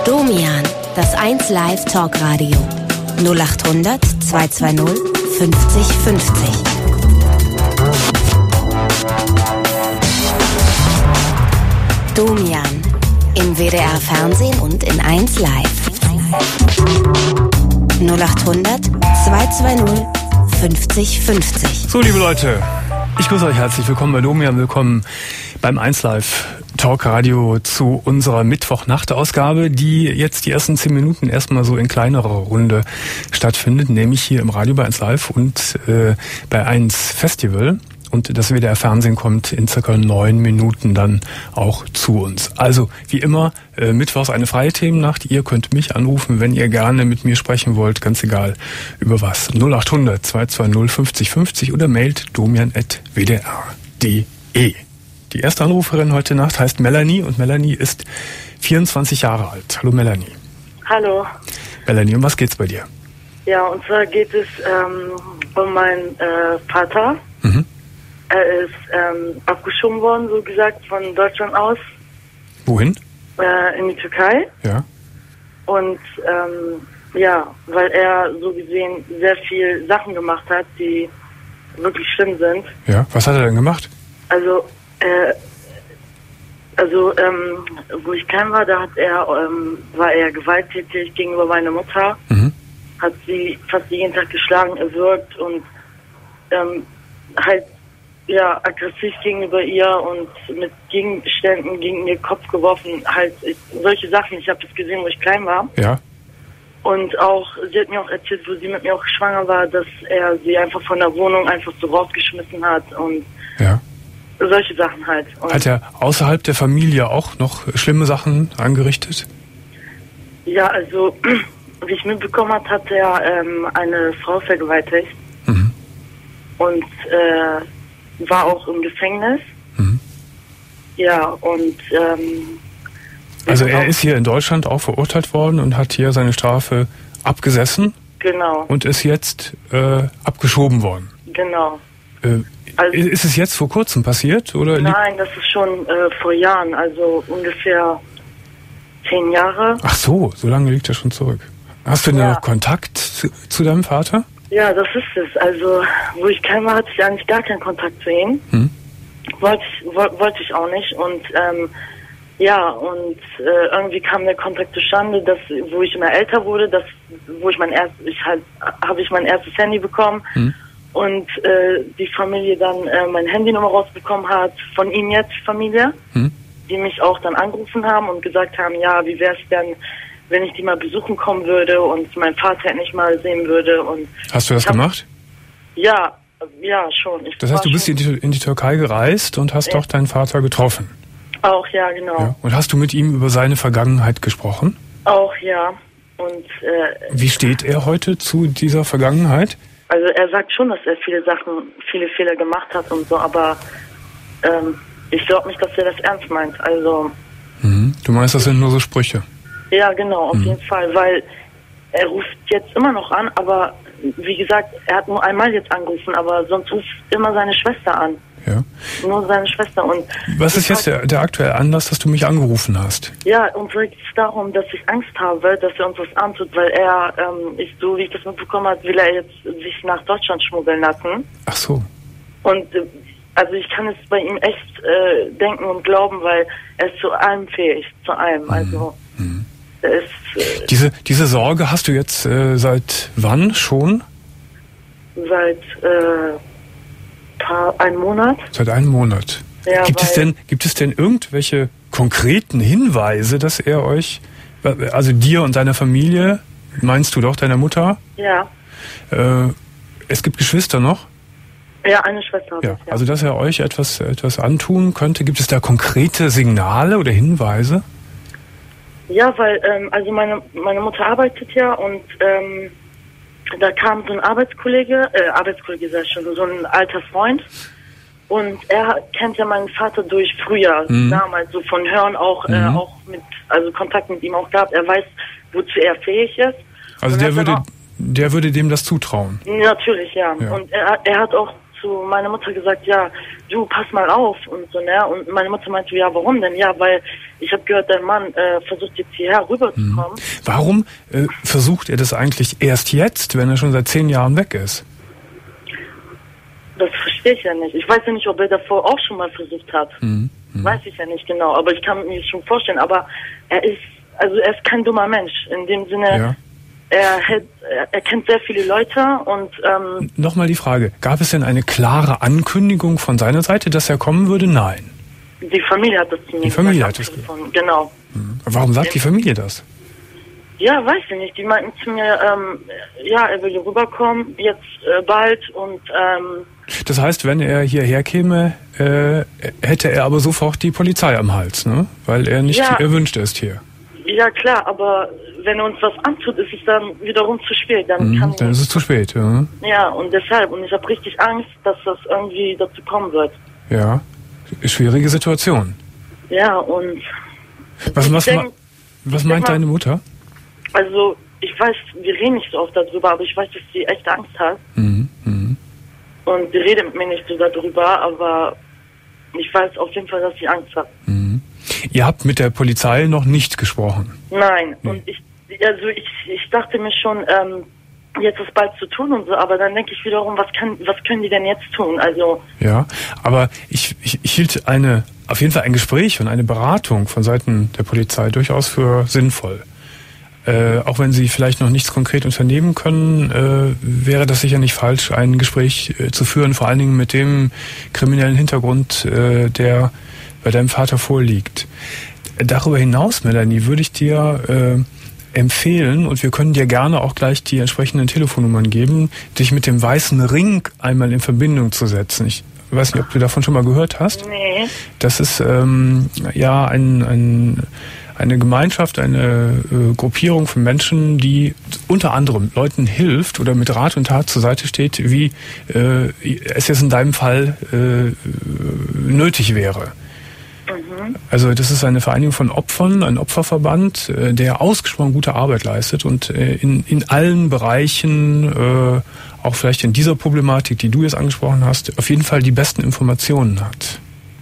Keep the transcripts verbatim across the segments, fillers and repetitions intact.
Domian, das eins Live Talkradio. null acht hundert zweihundertzweißig fünfzig fünfzig. Domian, im W D R Fernsehen und in eins Live. null acht hundert zweihundertzweißig fünfzig fünfzig. So, liebe Leute, ich grüße euch herzlich willkommen bei Domian, willkommen beim eins Live Talkradio zu unserer Mittwochnacht-Ausgabe, die jetzt die ersten zehn Minuten erstmal so in kleinerer Runde stattfindet, nämlich hier im Radio bei eins Live und äh, bei eins Festival. Und das W D R Fernsehen kommt in circa neun Minuten dann auch zu uns. Also wie immer, äh, mittwochs eine freie Themennacht. Ihr könnt mich anrufen, wenn ihr gerne mit mir sprechen wollt, ganz egal über was. null acht hundert zweihundertzweißig fünfzig fünfzig oder mailt domian at w d r punkt d e. Die erste Anruferin heute Nacht heißt Melanie und Melanie ist vierundzwanzig Jahre alt. Hallo Melanie. Hallo. Melanie, um was geht's bei dir? Ja, und zwar geht es ähm, um meinen äh, Vater. Mhm. Er ist ähm, abgeschoben worden, so gesagt, von Deutschland aus. Wohin? Äh, in die Türkei. Ja. Und ähm, ja, weil er so gesehen sehr viel Sachen gemacht hat, die wirklich schlimm sind. Ja, was hat er denn gemacht? Also, äh, also ähm, wo ich klein war, da hat er, ähm, war er gewalttätig gegenüber meiner Mutter. Mhm. Hat sie fast jeden Tag geschlagen, erwürgt und ähm, halt ja, aggressiv gegenüber ihr und mit Gegenständen gegen ihr Kopf geworfen, halt ich, solche Sachen. Ich habe das gesehen, wo ich klein war. Ja. Und auch, sie hat mir auch erzählt, wo sie mit mir auch schwanger war, dass er sie einfach von der Wohnung einfach so rausgeschmissen hat und ja. solche Sachen halt. Und hat er außerhalb der Familie auch noch schlimme Sachen angerichtet? Ja, also, wie ich mitbekommen habe, hat er ähm, eine Frau vergewaltigt. Mhm. Und, äh, war auch im Gefängnis. Mhm. Ja, und ähm, also er ist hier in Deutschland auch verurteilt worden und hat hier seine Strafe abgesessen. Genau. Und ist jetzt äh, abgeschoben worden. Genau. Äh, also, ist es jetzt vor kurzem passiert? Oder nein, das ist schon äh, vor Jahren, also ungefähr zehn Jahre. Ach so, so lange liegt er schon zurück. Hast du denn ja. noch Kontakt zu, zu deinem Vater? Ja, das ist es. Also, wo ich klein war, hatte ich eigentlich gar keinen Kontakt zu ihm. Hm. Wollte ich, wollte ich auch nicht. Und ähm, ja, und äh, irgendwie kam der Kontakt zustande, dass, wo ich immer älter wurde, dass, wo ich mein erstes, ich halt, habe ich mein erstes Handy bekommen hm. und äh, die Familie dann äh, meine Handynummer rausbekommen hat, von ihm jetzt Familie, hm. die mich auch dann angerufen haben und gesagt haben, ja, wie wäre es denn, wenn ich die mal besuchen kommen würde und meinen Vater nicht mal sehen würde. Und hast du das hab, gemacht? Ja, ja, schon. Ich das heißt, du bist in die, in die Türkei gereist und hast ja. doch deinen Vater getroffen? Auch, ja, genau. Ja. Und hast du mit ihm über seine Vergangenheit gesprochen? Auch, ja. Und äh, wie steht er heute zu dieser Vergangenheit? Also er sagt schon, dass er viele Sachen, viele Fehler gemacht hat und so, aber ähm, ich glaube nicht, dass er das ernst meint. Also mhm. Du meinst, das sind nur so Sprüche? Ja, genau, auf mhm. jeden Fall, weil er ruft jetzt immer noch an, aber wie gesagt, er hat nur einmal jetzt angerufen, aber sonst ruft immer seine Schwester an. Ja. Nur seine Schwester. Und was ist jetzt der, der aktuelle Anlass, dass du mich angerufen hast? Ja, und so geht es darum, dass ich Angst habe, dass er uns was antut, weil er, ähm, ich, so wie ich das mitbekommen habe, will er jetzt sich nach Deutschland schmuggeln lassen. Ach so. Und äh, also ich kann es bei ihm echt äh, denken und glauben, weil er ist zu allem fähig, zu allem. Also mhm. er ist... Äh, diese, diese Sorge hast du jetzt äh, seit wann schon? Seit äh, paar, einem Monat. Seit einem Monat. Ja, gibt es denn, gibt es denn irgendwelche konkreten Hinweise, dass er euch, also dir und deiner Familie, meinst du doch, deiner Mutter? Ja. Äh, es gibt Geschwister noch? Ja, eine Schwester habe ja, ich, ja. Also, dass er euch etwas, etwas antun könnte, gibt es da konkrete Signale oder Hinweise? Ja, weil, ähm, also meine, meine Mutter arbeitet ja und ähm, da kam so ein Arbeitskollege, äh, Arbeitskollege sei schon, so ein alter Freund und er kennt ja meinen Vater durch früher, mhm. damals so von Hören auch, mhm. äh, auch mit, also Kontakt mit ihm auch gehabt, er weiß, wozu er fähig ist. Also und der würde, der würde dem das zutrauen? Natürlich, ja. ja. Und er, er hat auch zu meiner Mutter gesagt, ja, du, pass mal auf und so, ne? Und meine Mutter meinte, ja, warum denn? Ja, weil ich habe gehört, dein Mann äh, versucht jetzt hierher rüberzukommen. Mhm. Warum äh, versucht er das eigentlich erst jetzt, wenn er schon seit zehn Jahren weg ist? Das verstehe ich ja nicht. Ich weiß ja nicht, ob er davor auch schon mal versucht hat. Mhm. Mhm. Weiß ich ja nicht genau, aber ich kann mir das schon vorstellen. Aber er ist, also er ist kein dummer Mensch. In dem Sinne, ja. er, hat, er kennt sehr viele Leute und... Ähm, Nochmal die Frage, gab es denn eine klare Ankündigung von seiner Seite, dass er kommen würde? Nein. Die Familie hat das zu mir Die Familie hat das gesagt. Genau. Mhm. Warum sagt die Familie das? Ja, weiß ich nicht. Die meinten zu mir, ähm, ja, er will rüberkommen, jetzt äh, bald und... Ähm, das heißt, wenn er hierher käme, äh, hätte er aber sofort die Polizei am Hals, ne? Weil er nicht ja, erwünscht ist hier. Ja, klar, aber wenn er uns was antut, ist es dann wiederum zu spät. Dann, mhm, kann dann ist es zu spät, ja. Ja, und deshalb. Und ich habe richtig Angst, dass das irgendwie dazu kommen wird. Ja, schwierige Situation. Ja, und... Was, was, denk, was meint mal, deine Mutter? Also, ich weiß, wir reden nicht so oft darüber, aber ich weiß, dass sie echt Angst hat. Mhm, mh. Und sie redet mit mir nicht so darüber, aber ich weiß auf jeden Fall, dass sie Angst hat. Mhm. Ihr habt mit der Polizei noch nicht gesprochen? Nein, nee. und ich, also ich, ich dachte mir schon, ähm, jetzt ist bald zu tun und so, aber dann denke ich wiederum, was kann, was können die denn jetzt tun? Also ja, aber ich, ich, ich hielt eine, auf jeden Fall ein Gespräch und eine Beratung von Seiten der Polizei durchaus für sinnvoll. Äh, auch wenn Sie vielleicht noch nichts konkret unternehmen können, äh, wäre das sicher nicht falsch, ein Gespräch äh, zu führen, vor allen Dingen mit dem kriminellen Hintergrund, äh, der bei deinem Vater vorliegt. Darüber hinaus, Melanie, würde ich dir äh, empfehlen, und wir können dir gerne auch gleich die entsprechenden Telefonnummern geben, dich mit dem Weißen Ring einmal in Verbindung zu setzen. Ich weiß nicht, ob du davon schon mal gehört hast. Nee. Das ist ähm, ja ein... ein eine Gemeinschaft, eine äh, Gruppierung von Menschen, die unter anderem Leuten hilft oder mit Rat und Tat zur Seite steht, wie äh, es jetzt in deinem Fall äh, nötig wäre. Mhm. Also das ist eine Vereinigung von Opfern, ein Opferverband, äh, der ausgesprochen gute Arbeit leistet und äh, in, in allen Bereichen, äh, auch vielleicht in dieser Problematik, die du jetzt angesprochen hast, auf jeden Fall die besten Informationen hat.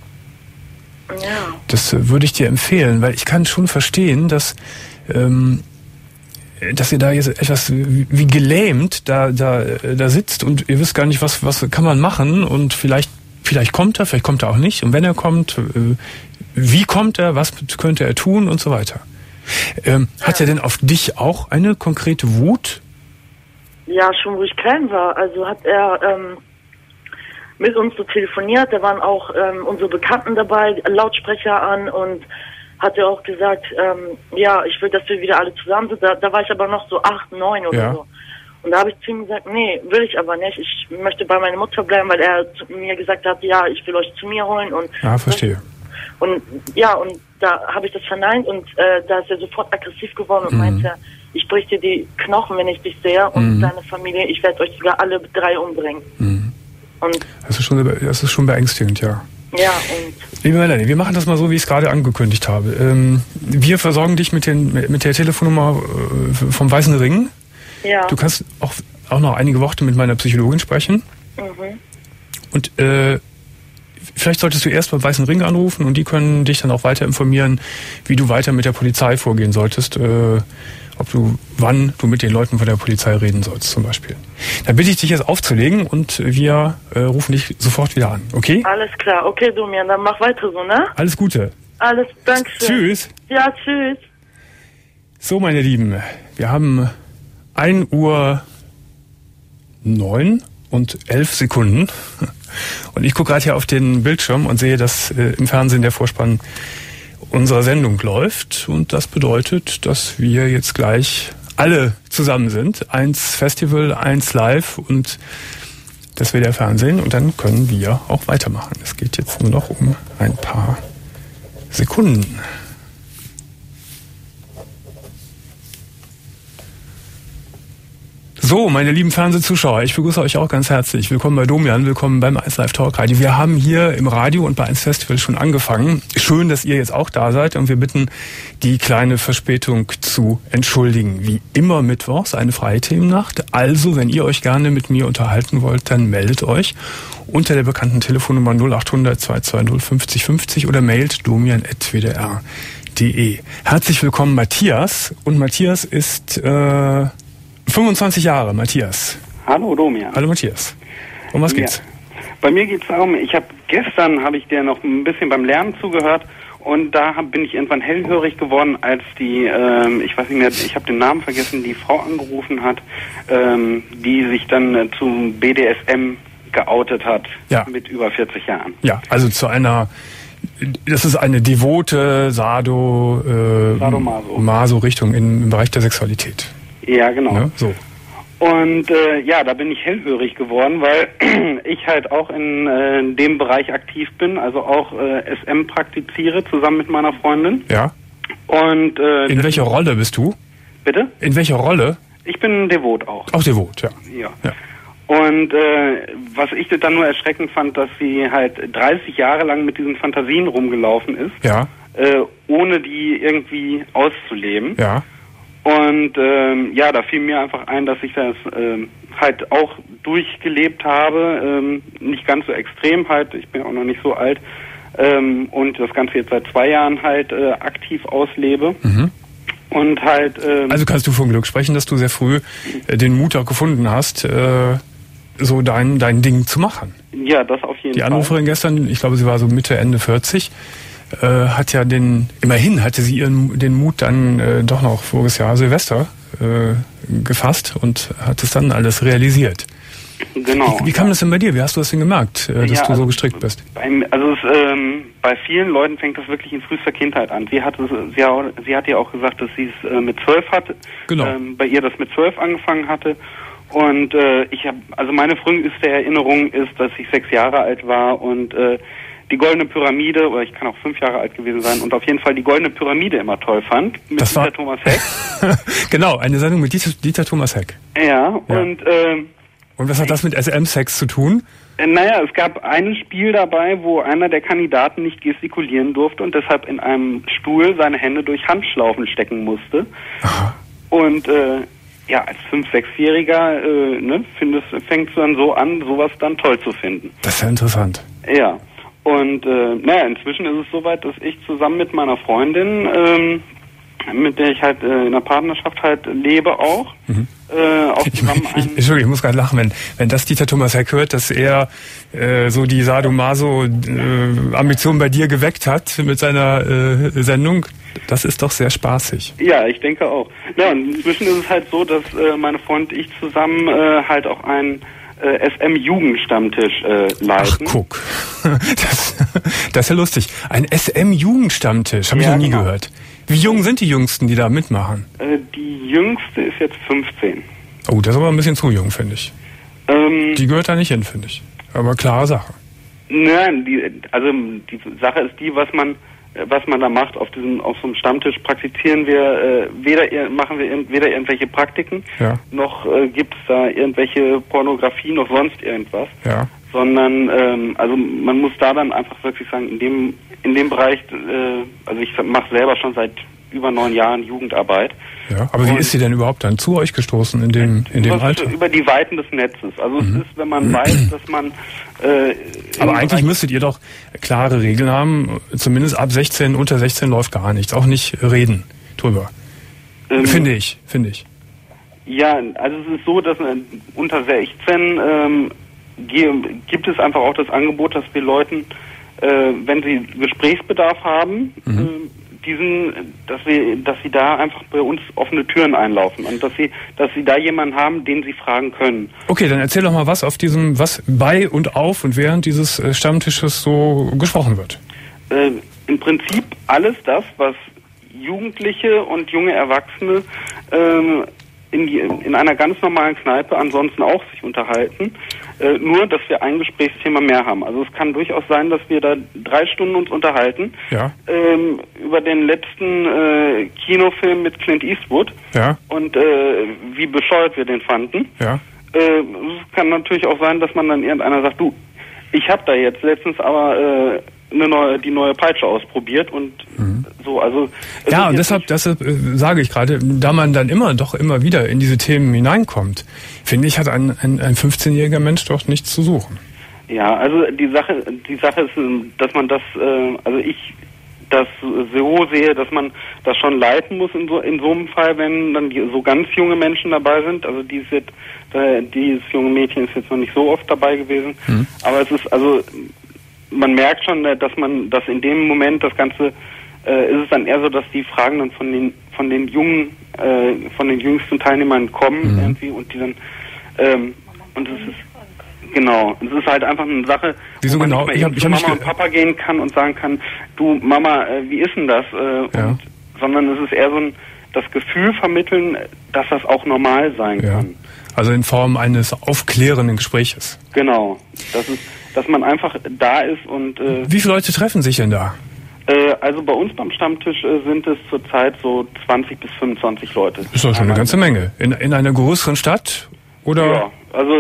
Ja. Das würde ich dir empfehlen, weil ich kann schon verstehen, dass ähm, dass ihr da jetzt etwas wie, wie gelähmt da da da sitzt und ihr wisst gar nicht, was was kann man machen, und vielleicht vielleicht kommt er, vielleicht kommt er auch nicht, und wenn er kommt, äh, wie kommt er, was könnte er tun und so weiter. Ähm, ja. Hat er denn auf dich auch eine konkrete Wut? Ja, schon wo ich klein war. Also hat er ähm mit uns so telefoniert, da waren auch ähm, unsere Bekannten dabei, Lautsprecher an, und hat er auch gesagt, ähm, ja, ich will, dass wir wieder alle zusammen sind. Da, da war ich aber noch so acht, neun oder ja. so. Und da habe ich zu ihm gesagt, nee, will ich aber nicht. Ich möchte bei meiner Mutter bleiben, weil er zu mir gesagt hat, ja, ich will euch zu mir holen. Und ja, verstehe. Und ja, und da habe ich das verneint, und äh, da ist er sofort aggressiv geworden und mhm. meinte, ich brich dir die Knochen, wenn ich dich sehe, und mhm. deine Familie, ich werde euch sogar alle drei umbringen. Mhm. Und das ist schon, das ist schon beängstigend, ja. Ja, und... Liebe Melanie, wir machen das mal so, wie ich es gerade angekündigt habe. Ähm, wir versorgen dich mit, den, mit der Telefonnummer äh, vom Weißen Ring. Ja. Du kannst auch, auch noch einige Worte mit meiner Psychologin sprechen. Mhm. Und äh, vielleicht solltest du erst beim Weißen Ring anrufen, und die können dich dann auch weiter informieren, wie du weiter mit der Polizei vorgehen solltest. Äh, ob du, wann du mit den Leuten von der Polizei reden sollst, zum Beispiel. Dann bitte ich dich jetzt aufzulegen, und wir äh, rufen dich sofort wieder an, okay? Alles klar, okay, Domian, dann mach weiter so, ne? Alles Gute. Alles, danke schön. Tschüss. Ja, tschüss. So, meine Lieben, wir haben ein Uhr neun und elf Sekunden. Und ich gucke gerade hier auf den Bildschirm und sehe, dass äh, im Fernsehen der Vorspann unserer Sendung läuft, und das bedeutet, dass wir jetzt gleich alle zusammen sind. Eins Festival, eins live, und das will der Fernsehen, und dann können wir auch weitermachen. Es geht jetzt nur noch um ein paar Sekunden. So, meine lieben Fernsehzuschauer, ich begrüße euch auch ganz herzlich. Willkommen bei Domian, willkommen beim eins Live Talk Radio. Wir haben hier im Radio und bei eins Festival schon angefangen. Schön, dass ihr jetzt auch da seid und wir bitten, die kleine Verspätung zu entschuldigen. Wie immer mittwochs eine freie Themennacht. Also, wenn ihr euch gerne mit mir unterhalten wollt, dann meldet euch unter der bekannten Telefonnummer null acht hundert zwei zwei null fünfzig fünfzig oder mailt domian at w d r punkt d e. Herzlich willkommen Matthias. Und Matthias ist äh, fünfundzwanzig Jahre, Matthias. Hallo Domian. Hallo Matthias. Um was geht's? Ja. Bei mir geht's darum, ich habe gestern habe ich dir noch ein bisschen beim Lernen zugehört und da hab, bin ich irgendwann hellhörig geworden, als die, ähm, ich weiß nicht mehr, ich habe den Namen vergessen, die Frau angerufen hat, ähm, die sich dann äh, zum B D S M geoutet hat, ja. Mit über vierzig Jahren. Ja, also zu einer, das ist eine devote Sado, äh, Sadomaso. Maso-Richtung im Bereich der Sexualität. Ja, genau. Ja, so. Und äh, ja, da bin ich hellhörig geworden, weil ich halt auch in, äh, in dem Bereich aktiv bin, also auch äh, S M praktiziere, zusammen mit meiner Freundin. Ja. Und äh, in welcher Rolle bist du? Bitte? In welcher Rolle? Ich bin devot auch. Auch devot, ja. Ja. ja. Und äh, was ich dann nur erschreckend fand, dass sie halt dreißig Jahre lang mit diesen Fantasien rumgelaufen ist, ja. äh, ohne die irgendwie auszuleben. Ja. Und ähm, ja, da fiel mir einfach ein, dass ich das ähm, halt auch durchgelebt habe, ähm, nicht ganz so extrem halt, ich bin auch noch nicht so alt, ähm, und das Ganze jetzt seit zwei Jahren halt äh, aktiv auslebe. Mhm. Und halt... Ähm, also kannst du von Glück sprechen, dass du sehr früh äh, den Mut auch gefunden hast, äh, so dein, dein Ding zu machen. Ja, das auf jeden Die Fall. Die Anruferin gestern, ich glaube, sie war so Mitte, Ende vierzig, äh, hat ja den, immerhin hatte sie ihren, den Mut dann äh, doch noch voriges Jahr Silvester äh, gefasst und hat es dann alles realisiert. Genau. Wie, wie kam das denn bei dir? Wie hast du das denn gemerkt, äh, dass ja, du also so gestrickt bist? Beim, also es, ähm, bei vielen Leuten fängt das wirklich in frühester Kindheit an. Sie hat, es, sie, auch, sie hat ja auch gesagt, dass sie es äh, mit zwölf hatte. Genau. Ähm, bei ihr das mit zwölf angefangen hatte. Und äh, ich habe, also meine früheste Erinnerung ist, dass ich sechs Jahre alt war und äh, die Goldene Pyramide, oder ich kann auch fünf Jahre alt gewesen sein, und auf jeden Fall die Goldene Pyramide immer toll fand, mit das Dieter war Thomas Heck. Genau, eine Sendung mit Dieter, Dieter Thomas Heck. Ja, ja. und... Äh, und was hat das mit S M-Sex zu tun? Äh, naja, es gab ein Spiel dabei, wo einer der Kandidaten nicht gestikulieren durfte und deshalb in einem Stuhl seine Hände durch Handschlaufen stecken musste. Aha. Und äh, ja, als fünf-, sechsjähriger äh, ne, findest, fängst du dann so an, sowas dann toll zu finden. Das ist ja interessant. Ja, und äh, naja, inzwischen ist es soweit, dass ich zusammen mit meiner Freundin, ähm, mit der ich halt äh, in einer Partnerschaft halt lebe auch, mhm. äh, auch zusammen ich, ich, Entschuldigung, ich muss gerade lachen, wenn, wenn das Dieter Thomas Heck hört, dass er äh, so die Sadomaso-Ambition äh, bei dir geweckt hat mit seiner äh, Sendung. Das ist doch sehr spaßig. Ja, ich denke auch. Ja, und inzwischen ist es halt so, dass äh, meine Freund und ich zusammen äh, halt auch einen äh, S M-Jugendstammtisch äh, leiten. Ach, guck. Das, das ist ja lustig. Ein S M-Jugendstammtisch, habe ich ja, noch nie genau. gehört. Wie jung sind die Jüngsten, die da mitmachen? Äh, die Jüngste ist jetzt fünfzehn. Oh, das ist aber ein bisschen zu jung, finde ich. Ähm, die gehört da nicht hin, finde ich. Aber klare Sache. Nein, die, also die Sache ist die, was man was man da macht auf diesem auf so einem Stammtisch, praktizieren wir äh, weder machen wir weder irgendwelche Praktiken, ja. noch äh, gibt es da irgendwelche Pornografie noch sonst irgendwas, ja. sondern ähm, also man muss da dann einfach wirklich sagen, in dem in dem Bereich, äh, also ich mache selber schon seit über neun Jahren Jugendarbeit. Ja, aber wie ist sie denn überhaupt dann zu euch gestoßen in dem in dem Alter? Über die Weiten des Netzes. Also mhm. es ist, wenn man weiß, dass man äh, aber eigentlich Bereich müsstet ihr doch klare Regeln haben, zumindest ab sechzehn, unter sechzehn läuft gar nichts, auch nicht reden drüber. Ähm, finde ich, finde ich. Ja, also es ist so, dass äh, unter sechzehn ähm, gibt es einfach auch das Angebot, dass wir Leuten, äh, wenn sie Gesprächsbedarf haben, mhm. äh, diesen, dass wir, dass sie da einfach bei uns offene Türen einlaufen und dass sie, dass sie da jemanden haben, den sie fragen können. Okay, dann erzähl doch mal was auf diesem, was bei und auf und während dieses Stammtisches so gesprochen wird. Äh, im Prinzip alles das, was Jugendliche und junge Erwachsene ähm, in, die, in einer ganz normalen Kneipe ansonsten auch sich unterhalten. Äh, nur, dass wir ein Gesprächsthema mehr haben. Also es kann durchaus sein, dass wir da drei Stunden uns unterhalten ja. ähm, über den letzten äh, Kinofilm mit Clint Eastwood ja. und äh, wie bescheuert wir den fanden. Ja. Äh, es kann natürlich auch sein, dass man dann irgendeiner sagt, du, ich habe da jetzt letztens aber äh, eine neue, die neue Peitsche ausprobiert und mhm. so, also ja, und deshalb, deshalb äh, sage ich gerade, da man dann immer doch immer wieder in diese Themen hineinkommt, finde ich, hat ein, ein, ein fünfzehnjähriger Mensch doch nichts zu suchen. Ja, also die Sache, die Sache ist, dass man das, äh, also ich das so sehe, dass man das schon leiten muss in so in so einem Fall, wenn dann die, so ganz junge Menschen dabei sind. Also die ist jetzt, äh, dieses junge Mädchen ist jetzt noch nicht so oft dabei gewesen, mhm. aber es ist also man merkt schon, dass man, dass in dem Moment das Ganze, äh, ist es dann eher so, dass die Fragen dann von den, von den jungen, äh, von den jüngsten Teilnehmern kommen, mhm. irgendwie, und die dann, ähm, und es ist, genau, es ist halt einfach eine Sache, Wieso wo man genau? nicht Ich mehr hab, ich zu hab Mama und Papa gehen kann und sagen kann, du Mama, äh, wie ist denn das? Äh, ja. und, sondern es ist eher so ein, das Gefühl vermitteln, dass das auch normal sein ja. kann. Also in Form eines aufklärenden Gespräches. Genau, das ist, dass man einfach da ist und... Äh, Wie viele Leute treffen sich denn da? Äh, also bei uns beim Stammtisch äh, sind es zurzeit so zwanzig bis fünfundzwanzig Leute. Ist doch schon eine ganze Menge. In, in einer größeren Stadt? Oder? Ja, also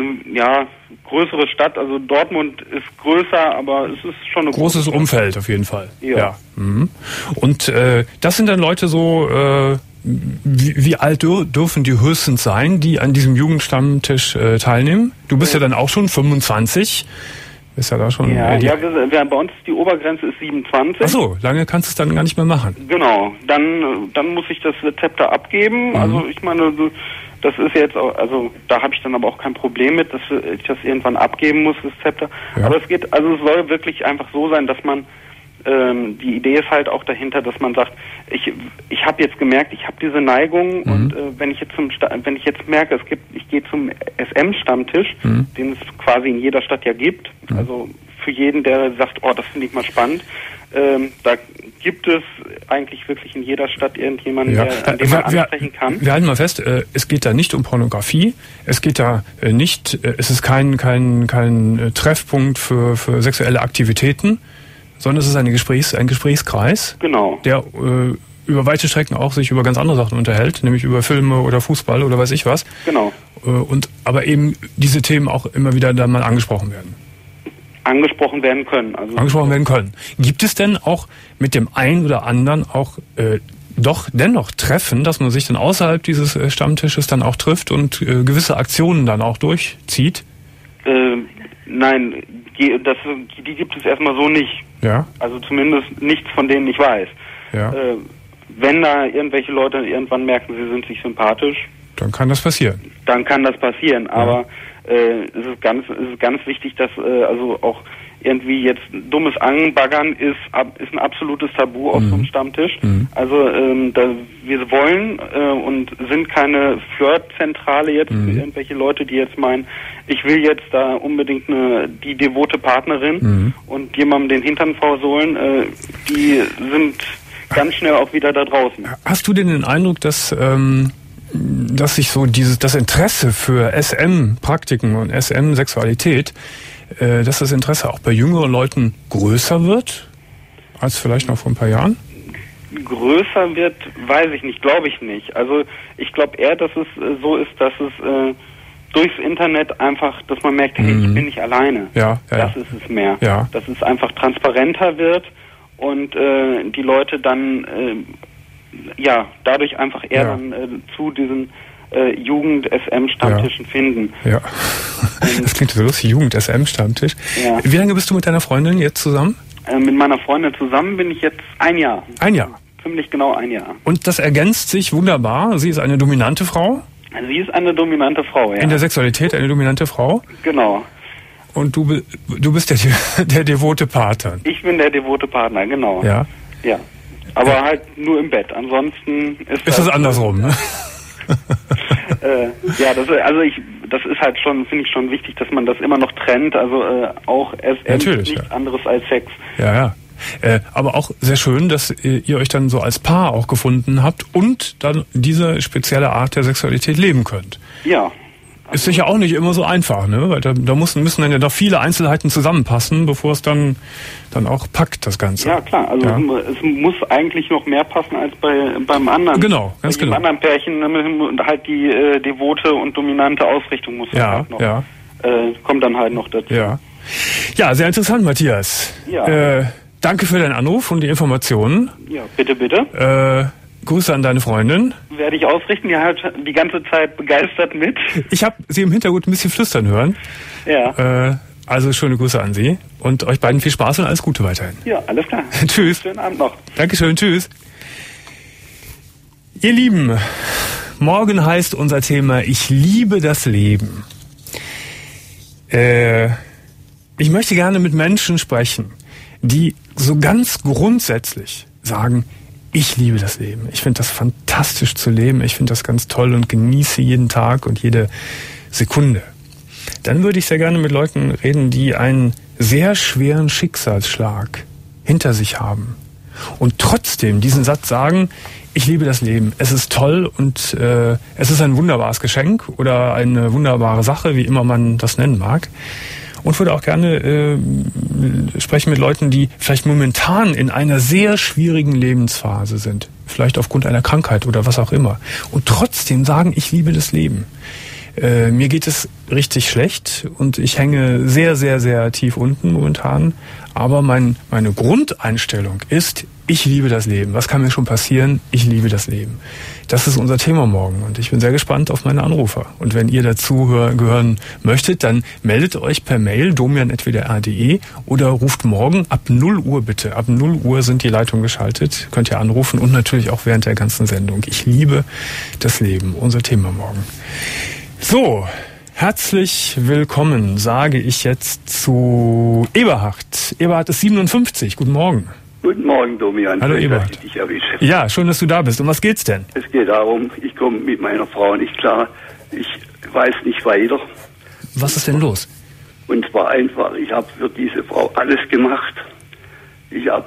ja, größere Stadt, also Dortmund ist größer, aber es ist schon eine großes große Umfeld auf jeden Fall. Ja. ja. Mhm. Und äh, das sind dann Leute so... Äh, Wie, wie alt dür- dürfen die höchstens sein, die an diesem Jugendstammtisch äh, teilnehmen? Du bist ja. ja dann auch schon fünfundzwanzig. Bist ja da schon. Ja, äh, die ja wir, wir, bei uns ist die Obergrenze ist siebenundzwanzig. Ach so, lange kannst du es dann gar nicht mehr machen. Genau, dann dann muss ich das Rezeptor abgeben. Mhm. Also ich meine, das ist jetzt auch, also da habe ich dann aber auch kein Problem mit, dass ich das irgendwann abgeben muss, das Rezeptor. Ja. Aber es geht, also es soll wirklich einfach so sein, dass man Ähm, die Idee ist halt auch dahinter, dass man sagt, ich ich habe jetzt gemerkt, ich habe diese Neigung mhm. und äh, wenn ich jetzt zum Sta- wenn ich jetzt merke, es gibt, ich gehe zum S M-Stammtisch, mhm. den es quasi in jeder Stadt ja gibt, mhm. also für jeden, der sagt, oh, das finde ich mal spannend, ähm, da gibt es eigentlich wirklich in jeder Stadt irgendjemanden, ja. der, an den man wir, ansprechen kann. Wir halten mal fest, äh, es geht da nicht um Pornografie, es geht da äh, nicht, äh, es ist kein kein kein äh, Treffpunkt für für sexuelle Aktivitäten, sondern es ist eine Gesprächs, ein Gesprächskreis, genau. der äh, über weite Strecken auch sich über ganz andere Sachen unterhält, nämlich über Filme oder Fußball oder weiß ich was. Genau. Äh, und aber eben diese Themen auch immer wieder dann mal angesprochen werden. Angesprochen werden können. Also angesprochen werden können. Gibt es denn auch mit dem einen oder anderen auch äh, doch dennoch Treffen, dass man sich dann außerhalb dieses äh, Stammtisches dann auch trifft und äh, gewisse Aktionen dann auch durchzieht? Äh, nein, das, die gibt es erstmal so nicht. Ja. Also zumindest nichts, von denen ich weiß. Ja. Äh, wenn da irgendwelche Leute irgendwann merken, sie sind sich sympathisch, dann kann das passieren. Dann kann das passieren. Ja. Aber äh, es ist ganz, es ist ganz wichtig, dass äh, also auch irgendwie jetzt dummes Anbaggern ist ab, ist ein absolutes Tabu auf mhm. so einem Stammtisch. Mhm. Also ähm, da, wir wollen äh, und sind keine Flirt-Zentrale jetzt mhm. für irgendwelche Leute, die jetzt meinen, ich will jetzt da unbedingt eine, die devote Partnerin mhm. und jemandem den Hintern versohlen. Äh, die sind ganz schnell auch wieder da draußen. Hast du denn den Eindruck, dass ähm, dass sich so dieses das Interesse für S M-Praktiken und S M-Sexualität, äh, dass das Interesse auch bei jüngeren Leuten größer wird als vielleicht noch vor ein paar Jahren? Größer wird, weiß ich nicht, glaube ich nicht. Also ich glaube eher, dass es äh, so ist, dass es äh, durchs Internet einfach, dass man merkt, hey, mhm. ich bin nicht alleine. Ja, ja, das ja. ist es mehr. Ja. Dass es einfach transparenter wird und äh, die Leute dann äh, ja dadurch einfach eher ja. dann äh, zu diesen äh, Jugend-S M-Stammtischen ja. finden. Ja, das klingt so lustig, Jugend-S M-Stammtisch. Ja. Wie lange bist du mit deiner Freundin jetzt zusammen? Äh, mit meiner Freundin zusammen bin ich jetzt ein Jahr. Ein Jahr? Ziemlich genau ein Jahr. Und das ergänzt sich wunderbar. Sie ist eine dominante Frau? Sie ist eine dominante Frau, ja. In der Sexualität eine dominante Frau? Genau. Und du, du bist der, der devote Partner? Ich bin der devote Partner, genau. Ja? Ja. Aber ja. halt nur im Bett. Ansonsten ist, ist das... das andersrum, ne? äh, ja, das, also ich, das ist halt schon, finde ich schon wichtig, dass man das immer noch trennt. Also äh, auch S M ist nichts ja. anderes als Sex. Ja, ja. Äh, aber auch sehr schön, dass äh, ihr euch dann so als Paar auch gefunden habt und dann diese spezielle Art der Sexualität leben könnt. Ja, ist sicher auch nicht immer so einfach, ne? Weil da, da müssen, müssen dann ja doch viele Einzelheiten zusammenpassen, bevor es dann, dann auch packt, das Ganze. Ja, klar. Also ja. es muss eigentlich noch mehr passen als bei beim anderen. Genau, ganz bei genau. Beim anderen Pärchen halt die äh, devote und dominante Ausrichtung muss ja, halt noch, ja. äh, kommt dann halt noch dazu. Ja, ja, sehr interessant, Matthias. Ja. Äh, danke für deinen Anruf und die Informationen. Ja, bitte, bitte. Äh, Grüße an deine Freundin. Werde ich ausrichten, die hört die ganze Zeit begeistert mit. Ich habe sie im Hintergrund ein bisschen flüstern hören. Ja. Äh, also schöne Grüße an Sie und euch beiden viel Spaß und alles Gute weiterhin. Ja, alles klar. Tschüss. Schönen Abend noch. Dankeschön, tschüss. Ihr Lieben, morgen heißt unser Thema Ich liebe das Leben. Äh, ich möchte gerne mit Menschen sprechen, die so ganz grundsätzlich sagen, ich liebe das Leben. Ich finde das fantastisch zu leben. Ich finde das ganz toll und genieße jeden Tag und jede Sekunde. Dann würde ich sehr gerne mit Leuten reden, die einen sehr schweren Schicksalsschlag hinter sich haben und trotzdem diesen Satz sagen, ich liebe das Leben. Es ist toll und äh, es ist ein wunderbares Geschenk oder eine wunderbare Sache, wie immer man das nennen mag. Und würde auch gerne äh, sprechen mit Leuten, die vielleicht momentan in einer sehr schwierigen Lebensphase sind. Vielleicht aufgrund einer Krankheit oder was auch immer. Und trotzdem sagen, ich liebe das Leben. Äh, mir geht es richtig schlecht und ich hänge sehr, sehr, sehr tief unten momentan. Aber mein, meine Grundeinstellung ist, ich liebe das Leben. Was kann mir schon passieren? Ich liebe das Leben. Das ist unser Thema morgen und ich bin sehr gespannt auf meine Anrufer. Und wenn ihr dazu hör, gehören möchtet, dann meldet euch per Mail domian at w d r punkt d e oder ruft morgen ab null Uhr bitte. Ab null Uhr sind die Leitungen geschaltet. Könnt ihr anrufen und natürlich auch während der ganzen Sendung. Ich liebe das Leben. Unser Thema morgen. So, herzlich willkommen, sage ich jetzt zu Eberhard. Eberhard ist siebenundfünfzig. Guten Morgen. Guten Morgen, Domian. Hallo, schön, Eberhard. dass ich dich erwische. Ja, schön, dass du da bist. Um was geht's denn? Es geht darum, ich komme mit meiner Frau nicht klar. Ich weiß nicht weiter. Was ist denn los? Und zwar einfach, ich habe für diese Frau alles gemacht. Ich habe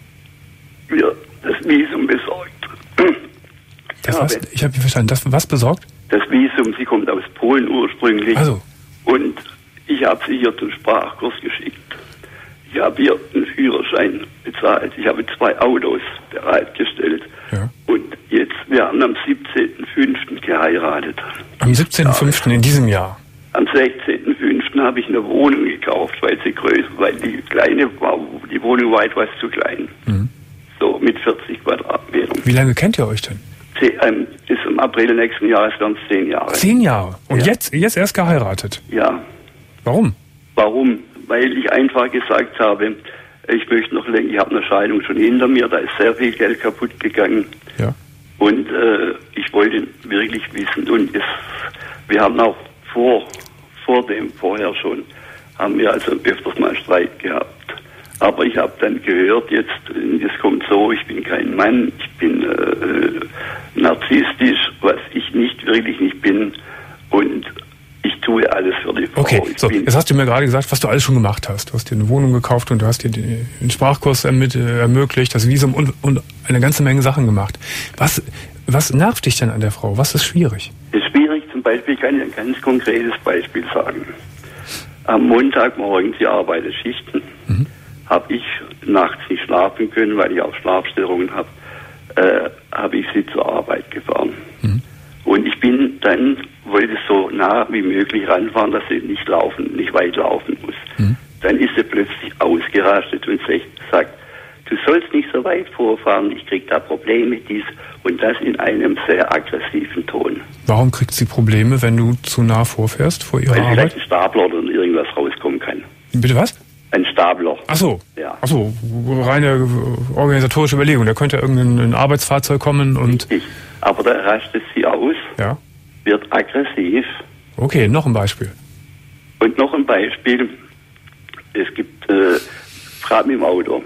mir das Visum besorgt. Das was? Ich habe nicht verstanden. Das was besorgt? Das Visum, sie kommt aus Polen ursprünglich. Also. Und ich habe sie hier zum Sprachkurs geschickt. Ich habe hier einen Führerschein bezahlt. Ich habe zwei Autos bereitgestellt. Ja. Und jetzt, wir haben am siebzehnten fünften geheiratet. Am siebzehnten fünften in diesem Jahr? Am sechzehnten fünften habe ich eine Wohnung gekauft, weil sie größer, weil die kleine war, die Wohnung war etwas zu klein. Mhm. So, mit vierzig Quadratmetern. Wie lange kennt ihr euch denn? Zehn, ähm, bis im April nächsten Jahres werden es zehn Jahre. Zehn Jahre? Und ja. jetzt, jetzt erst geheiratet? Ja. Warum? Warum? Weil ich einfach gesagt habe, ich möchte noch länger, ich habe eine Scheidung schon hinter mir, da ist sehr viel Geld kaputt gegangen. Ja. Und äh, ich wollte wirklich wissen, und es, wir haben auch vor, vor dem, vorher schon, haben wir also öfters mal Streit gehabt. Aber ich habe dann gehört, jetzt, es kommt so, ich bin kein Mann, ich bin äh, narzisstisch, was ich nicht, wirklich nicht bin. Und ich tue alles für die Frau. Okay, ich so, jetzt hast du mir gerade gesagt, was du alles schon gemacht hast. Du hast dir eine Wohnung gekauft und du hast dir den Sprachkurs ermit, äh, ermöglicht, das Visum und, und eine ganze Menge Sachen gemacht. Was, was nervt dich denn an der Frau? Was ist schwierig? Das ist schwierig, zum Beispiel kann ich ein ganz konkretes Beispiel sagen. Am Montagmorgen, sie arbeitet Schichten, mhm. habe ich nachts nicht schlafen können, weil ich auch Schlafstörungen habe, äh, habe ich sie zur Arbeit gefahren. Mhm. Und ich bin dann, wollte so nah wie möglich ranfahren, dass sie nicht laufen, nicht weit laufen muss. Mhm. Dann ist sie plötzlich ausgerastet und sagt, du sollst nicht so weit vorfahren, ich krieg da Probleme, dies und das in einem sehr aggressiven Ton. Warum kriegt sie Probleme, wenn du zu nah vorfährst vor ihrer Weil Arbeit? vielleicht ein Stapler oder irgendwas rauskommen kann. Bitte was? Ein Stapler. Ach so. Ja. Ach so, reine organisatorische Überlegung. Da könnte irgendein Arbeitsfahrzeug kommen und... Richtig. Aber da rastet sie aus, ja. wird aggressiv. Okay, noch ein Beispiel. Und noch ein Beispiel. Es gibt, äh, gerade mit dem Auto.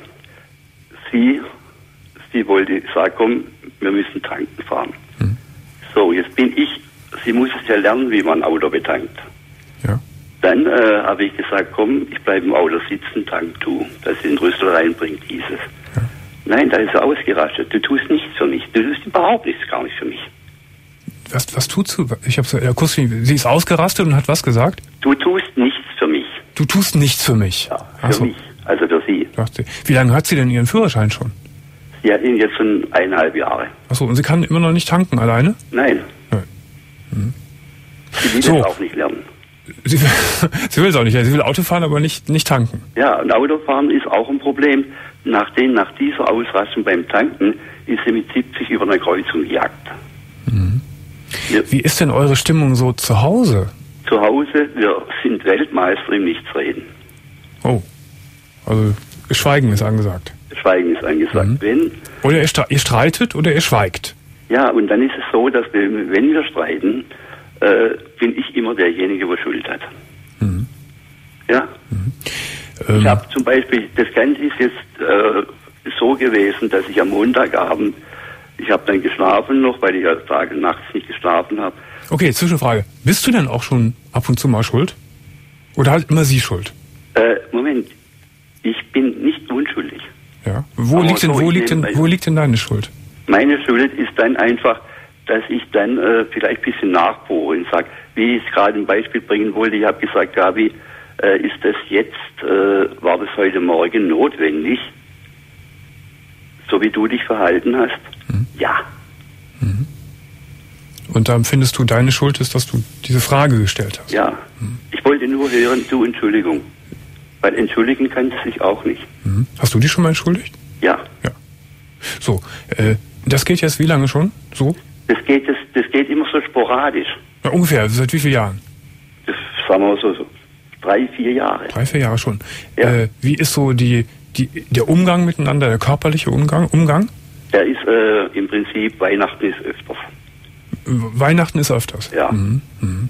Sie, sie wollte, ich sag, komm, wir müssen tanken fahren. Hm. So, jetzt bin ich, sie muss es ja lernen, wie man ein Auto betankt. Ja. Dann äh, habe ich gesagt, komm, ich bleibe im Auto sitzen, tank du, dass sie den Rüssel reinbringt, hieß es. Ja. Nein, da ist er ausgerastet. Du tust nichts für mich. Du tust überhaupt nichts, gar nicht für mich. Was, was tut sie? Ich habe so akustisch, sie ist ausgerastet und hat was gesagt? Du tust nichts für mich. Du tust nichts für mich? Ja, für so. mich, also für sie. Dachte, wie lange hat sie denn ihren Führerschein schon? Sie hat ihn jetzt schon eineinhalb Jahre. Achso, und sie kann immer noch nicht tanken alleine? Nein. Nein. Hm. Sie will so. es auch nicht lernen. Sie, sie will es auch nicht. Sie will Auto fahren, aber nicht, nicht tanken. Ja, und Autofahren ist auch ein Problem. Nach, den, nach dieser Ausrastung beim Tanken ist sie mit siebzig über eine Kreuzung gejagt. Mhm. Ja. Wie ist denn eure Stimmung so zu Hause? Zu Hause, wir sind Weltmeister im Nichtsreden. Oh, also Schweigen ist angesagt. Schweigen ist angesagt. Mhm. Wenn, oder ihr, ihr streitet oder ihr schweigt. Ja, und dann ist es so, dass wir, wenn wir streiten, äh, bin ich immer derjenige, der Schuld hat. Mhm. Ja. Mhm. Ähm. Ich habe zum Beispiel, das Ganze ist jetzt äh, so gewesen, dass ich am Montagabend, ich habe dann geschlafen noch, weil ich ja Tage nachts nicht geschlafen habe. Okay, Zwischenfrage. Bist du denn auch schon ab und zu mal schuld? Oder halt immer sie schuld? Äh, Moment. Ich bin nicht unschuldig. Ja. Wo Aber liegt denn, so wo liegt denn, wo liegt denn deine Schuld? Meine Schuld ist dann einfach, dass ich dann äh, vielleicht ein bisschen nachbohre und sage, wie ich es gerade ein Beispiel bringen wollte, ich habe gesagt, Gabi, äh, ist das jetzt, äh, war das heute Morgen notwendig, so wie du dich verhalten hast? Mhm. Ja. Mhm. Und dann findest du, deine Schuld ist, dass du diese Frage gestellt hast? Ja. Mhm. Ich wollte nur hören, du, Entschuldigung. Weil entschuldigen kann sie sich auch nicht. Mhm. Hast du dich schon mal entschuldigt? Ja. Ja. So, äh, das geht jetzt wie lange schon? So? Das geht, das, das geht immer so sporadisch. Ja, ungefähr, seit wie vielen Jahren? Das sagen wir so, so drei, vier Jahre. Drei, vier Jahre schon. Ja. Äh, wie ist so die, die, der Umgang miteinander, der körperliche Umgang? Umgang? Der ist äh, im Prinzip, Weihnachten ist öfters. Weihnachten ist öfters? Ja. Mhm. Mhm.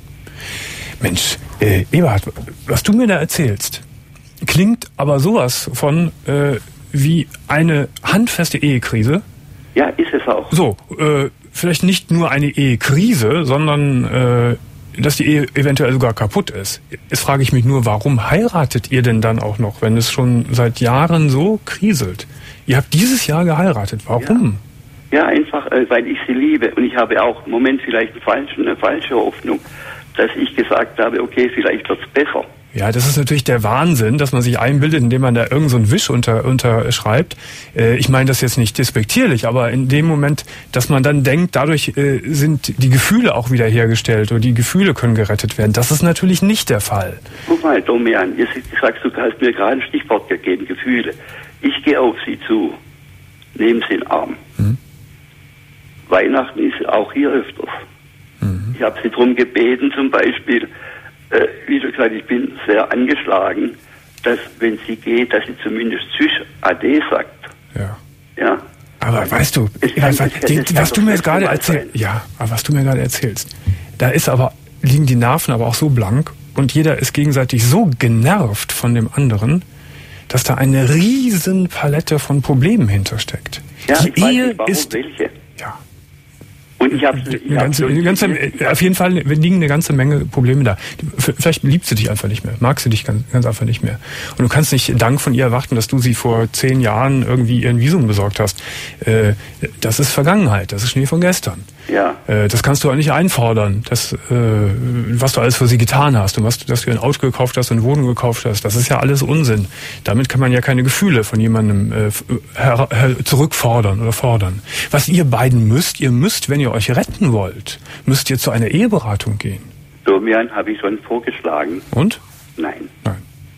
Mensch, äh, Eberhard, was du mir da erzählst, klingt aber sowas von äh, wie eine handfeste Ehekrise. Ja, ist es auch. So, äh, vielleicht nicht nur eine Ehekrise, sondern äh, dass die Ehe eventuell sogar kaputt ist. Jetzt frage ich mich nur, warum heiratet ihr denn dann auch noch, wenn es schon seit Jahren so kriselt? Ihr habt dieses Jahr geheiratet. Warum? Ja, ja einfach, äh, weil ich sie liebe. Und ich habe auch im Moment vielleicht eine falsche, eine falsche Hoffnung, dass ich gesagt habe, okay, vielleicht wird's besser. Ja, das ist natürlich der Wahnsinn, dass man sich einbildet, indem man da irgend so einen Wisch unter, unterschreibt. Äh, ich meine das jetzt nicht despektierlich, aber in dem Moment, dass man dann denkt, dadurch äh, sind die Gefühle auch wieder hergestellt oder die Gefühle können gerettet werden. Das ist natürlich nicht der Fall. Guck mal, Domian, jetzt sagst du, du hast mir gerade ein Stichwort gegeben, Gefühle. Ich gehe auf sie zu, nehme sie in den Arm. Hm. Weihnachten ist auch hier öfters. Hm. Ich habe sie darum gebeten, zum Beispiel, Äh, wie du gesagt, ich bin sehr angeschlagen, dass, wenn sie geht, dass sie zumindest Tschüss, Ade sagt. Ja. Ja. Aber weißt du, kann, was, die, was du mir jetzt gerade erzählst, ja, aber was du mir gerade erzählst, da ist aber, liegen die Nerven aber auch so blank und jeder ist gegenseitig so genervt von dem anderen, dass da eine riesen Palette von Problemen hintersteckt. Ja, die ich weiß Ehe nicht, warum, ist, welche. ja. Und ich habe eine ganze, eine ganze, auf jeden Fall liegen eine ganze Menge Probleme da. Vielleicht liebt sie dich einfach nicht mehr, mag sie dich ganz, ganz einfach nicht mehr. Und du kannst nicht Dank von ihr erwarten, dass du sie vor zehn Jahren irgendwie ihren Visum besorgt hast. Das ist Vergangenheit, das ist Schnee von gestern. Ja. Das kannst du auch nicht einfordern, das, was du alles für sie getan hast und was, dass du ihr ein Auto gekauft hast und eine Wohnung gekauft hast. Das ist ja alles Unsinn. Damit kann man ja keine Gefühle von jemandem her, her, zurückfordern oder fordern. Was ihr beiden müsst, ihr müsst, wenn ihr euch retten wollt, müsst ihr zu einer Eheberatung gehen. Domian, habe ich schon vorgeschlagen. Und? Nein. Nein.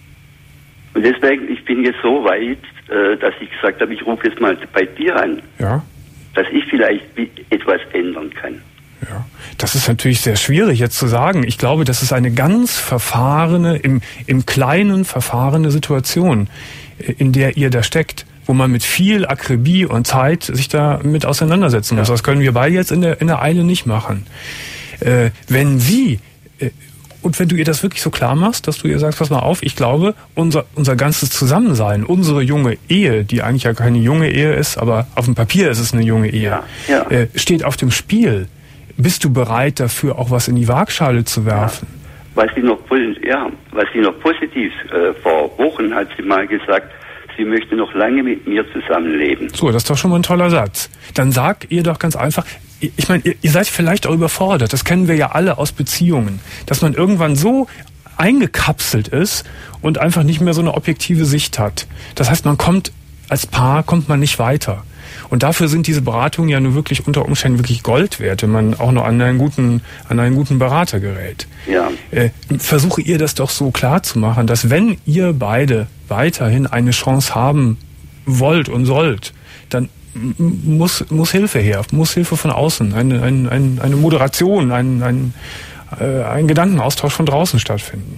Und deswegen, ich bin jetzt so weit, äh, dass ich gesagt habe, ich rufe jetzt mal bei dir an. Ja. Dass ich vielleicht etwas ändern kann. Ja, das ist natürlich sehr schwierig jetzt zu sagen. Ich glaube, das ist eine ganz verfahrene, im, im Kleinen verfahrene Situation, in der ihr da steckt, wo man mit viel Akribie und Zeit sich da mit auseinandersetzen muss. Ja. Das können wir beide jetzt in der, in der Eile nicht machen. Äh, wenn sie, äh, und wenn du ihr das wirklich so klar machst, dass du ihr sagst, pass mal auf, ich glaube, unser, unser ganzes Zusammensein, unsere junge Ehe, die eigentlich ja keine junge Ehe ist, aber auf dem Papier ist es eine junge Ehe, ja. Ja. Äh, steht auf dem Spiel. Bist du bereit dafür, auch was in die Waagschale zu werfen? Ja. Was sie noch, ja, was sie noch positiv, äh, vor Wochen hat sie mal gesagt, sie möchte noch lange mit mir zusammenleben. So, das ist doch schon mal ein toller Satz. Dann sag ihr doch ganz einfach, ich meine, ihr, ihr seid vielleicht auch überfordert, das kennen wir ja alle aus Beziehungen, dass man irgendwann so eingekapselt ist und einfach nicht mehr so eine objektive Sicht hat. Das heißt, man kommt als Paar, kommt man nicht weiter. Und dafür sind diese Beratungen ja nur wirklich unter Umständen wirklich Gold wert, wenn man auch noch an einen guten, an einen guten Berater gerät. Ja. Äh, versuche ihr das doch so klar zu machen, dass wenn ihr beide weiterhin eine Chance haben wollt und sollt, dann muss, muss Hilfe her, muss Hilfe von außen, eine, eine, eine Moderation, ein, ein, äh, ein Gedankenaustausch von draußen stattfinden.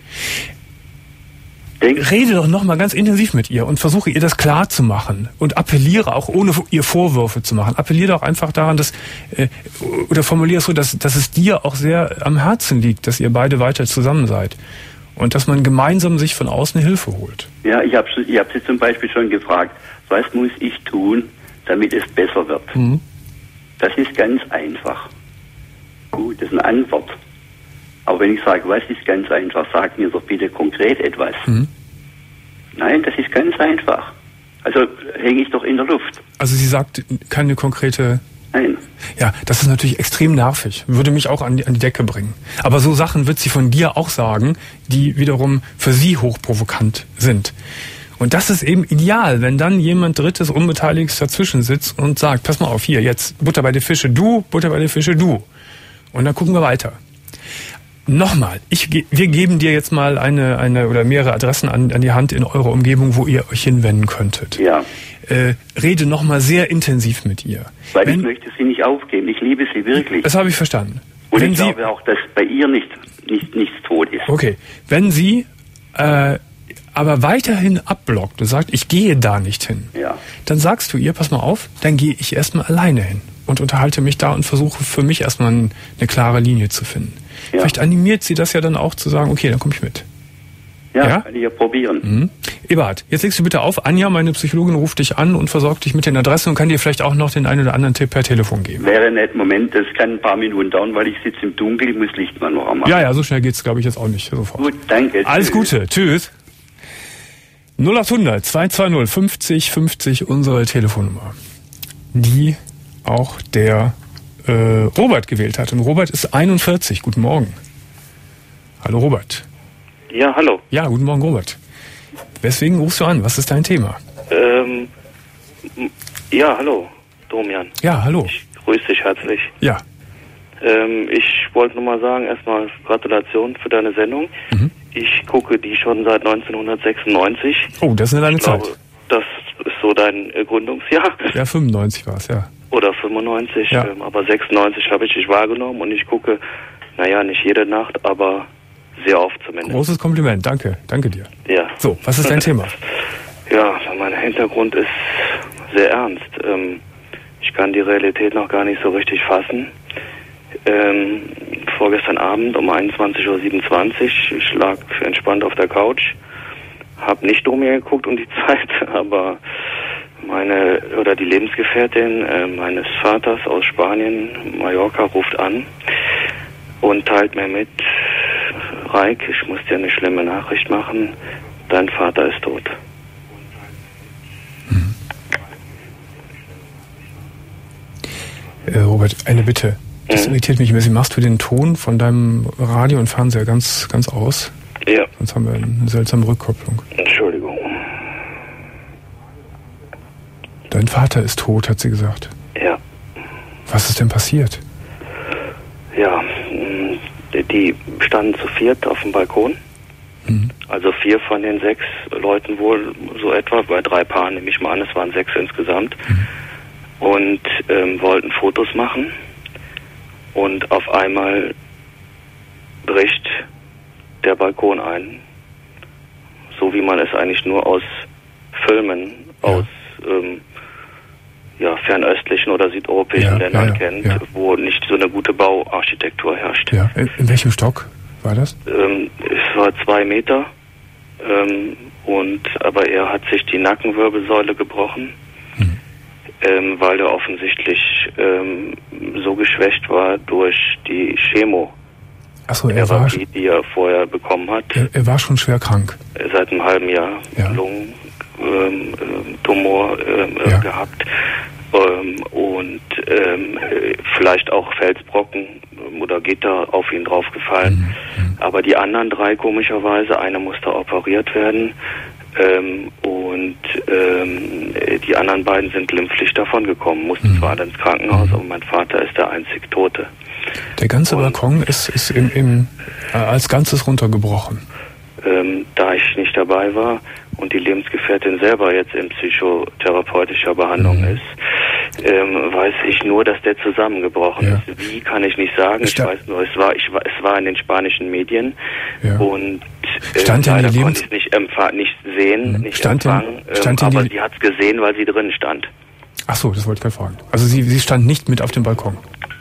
Denk. Rede doch nochmal ganz intensiv mit ihr und versuche ihr das klar zu machen und appelliere auch, ohne ihr Vorwürfe zu machen, appelliere doch einfach daran, dass, äh, oder formuliere es so, dass, dass es dir auch sehr am Herzen liegt, dass ihr beide weiter zusammen seid und dass man gemeinsam sich von außen Hilfe holt. Ja, ich habe ich hab Sie zum Beispiel schon gefragt, was muss ich tun, damit es besser wird? Mhm. Das ist ganz einfach. Gut, das ist eine Antwort. Aber wenn ich sage, was ist ganz einfach, sag mir doch bitte konkret etwas. Mhm. Nein, das ist ganz einfach. Also hänge ich doch in der Luft. Also sie sagt keine konkrete... Nein. Ja, das ist natürlich extrem nervig. Würde mich auch an die, an die Decke bringen. Aber so Sachen wird sie von dir auch sagen, die wiederum für sie hochprovokant sind. Und das ist eben ideal, wenn dann jemand Drittes, Unbeteiligtes dazwischen sitzt und sagt, pass mal auf, hier, jetzt Butter bei den Fische du, Butter bei den Fische du. Und dann gucken wir weiter. Nochmal, ich, wir geben dir jetzt mal eine, eine oder mehrere Adressen an, an die Hand in eurer Umgebung, wo ihr euch hinwenden könntet. Ja. Äh, rede nochmal sehr intensiv mit ihr. Weil Wenn, ich möchte sie nicht aufgeben. Ich liebe sie wirklich. Das habe ich verstanden. Und Wenn ich sie, glaube auch, dass bei ihr nicht, nicht nichts tot ist. Okay, wenn sie äh, aber weiterhin abblockt und sagt, ich gehe da nicht hin, Ja. dann sagst du ihr, pass mal auf, dann gehe ich erstmal alleine hin und unterhalte mich da und versuche für mich erstmal eine klare Linie zu finden. Ja. Vielleicht animiert sie das ja dann auch zu sagen, okay, dann komme ich mit. Ja, Ja? kann ich ja probieren. Mhm. Eberhard, jetzt legst du bitte auf. Anja, meine Psychologin, ruft dich an und versorgt dich mit den Adressen und kann dir vielleicht auch noch den einen oder anderen Tipp per Telefon geben. Wäre nett, Moment, das kann ein paar Minuten dauern, weil ich sitze im Dunkeln, ich muss Licht mal noch anmachen. Ja, ja, so schnell geht's, glaube ich, jetzt auch nicht sofort. Gut, danke. Alles Tschüss. Gute, tschüss. null acht hundert zwei zwei null fünfzig fünfzig, unsere Telefonnummer, die auch der äh, Robert gewählt hat. Und Robert ist einundvierzig. Guten Morgen. Hallo Robert. Ja, hallo. Ja, guten Morgen Robert. Weswegen rufst du an? Was ist dein Thema? Ähm, m- ja, hallo, Domian. Ja, hallo. Ich grüße dich herzlich. Ja. Ähm, ich wollte nur mal sagen, erstmal Gratulation für deine Sendung. Mhm. Ich gucke die schon seit neunzehnhundertsechsundneunzig. Oh, das ist eine lange Ich Zeit. glaube, das ist so dein äh, Gründungsjahr. Ja, fünfundneunzig war es, ja. Oder fünfundneunzig. Ja. Ähm, aber sechsundneunzig habe ich dich wahrgenommen und ich gucke, naja, nicht jede Nacht, aber sehr oft zumindest. Großes Kompliment, danke, danke dir. Ja. So, was ist dein Thema? Ja, mein Hintergrund ist sehr ernst. Ähm, ich kann die Realität noch gar nicht so richtig fassen. Ähm, vorgestern Abend um einundzwanzig Uhr siebenundzwanzig, ich lag entspannt auf der Couch, hab nicht um mir geguckt um die Zeit, aber meine oder die Lebensgefährtin äh, meines Vaters aus Spanien, Mallorca, ruft an und teilt mir mit, Reik, ich muss dir eine schlimme Nachricht machen, dein Vater ist tot. Äh, Robert, eine Bitte. Das Mhm. irritiert mich ein bisschen. Machst du den Ton von deinem Radio und Fernseher ganz, ganz aus? Ja, Sonst haben wir eine seltsame Rückkopplung. Entschuldigung. Dein Vater ist tot, hat sie gesagt. Ja, Was ist denn passiert? ja, mh, die standen zu viert auf dem Balkon. Mhm. Also vier von den sechs Leuten wohl so etwa, bei drei Paaren nehme ich mal an, es waren sechs insgesamt. Mhm. Und ähm, wollten Fotos machen. Und auf einmal bricht der Balkon ein. So wie man es eigentlich nur aus Filmen, Ja. aus ähm, ja, fernöstlichen oder südeuropäischen Ja, Ländern ja, ja, kennt, ja. wo nicht so eine gute Bauarchitektur herrscht. Ja, in, in welchem Stock war das? Ähm, es war zwei Meter, ähm, und aber er hat sich die Nackenwirbelsäule gebrochen, Mhm. ähm, weil er offensichtlich ähm, so geschwächt war durch die Chemotherapie, Achso, er war, die er vorher bekommen hat, er, er war schon schwer krank. seit einem halben Jahr, Ja. Lungentumor ähm, ähm, Tumor, ähm, äh, Ja. gehabt. Ähm, und ähm, vielleicht auch Felsbrocken oder Gitter auf ihn draufgefallen. Mhm. Aber die anderen drei komischerweise, eine musste operiert werden ähm, und ähm, die anderen beiden sind glimpflich davongekommen, mussten mhm. zwar ins Krankenhaus, aber mein Vater ist der einzig Tote. Der ganze und, Balkon ist, ist im, im, äh, als Ganzes runtergebrochen. Ähm, da ich nicht dabei war und die Lebensgefährtin selber jetzt in psychotherapeutischer Behandlung mhm. ist, ähm, weiß ich nur, dass der zusammengebrochen ja. ist. Wie, kann ich nicht sagen. Ich, ich weiß nur, es war, ich, es war in den spanischen Medien ja. und äh, stand leider in konnte ich es nicht, empfa- nicht sehen, mhm. nicht stand empfangen, in, stand ähm, in aber die... sie hat es gesehen, weil sie drin stand. Ach so, das wollte ich gerade fragen. Also sie, sie stand nicht mit auf dem Balkon.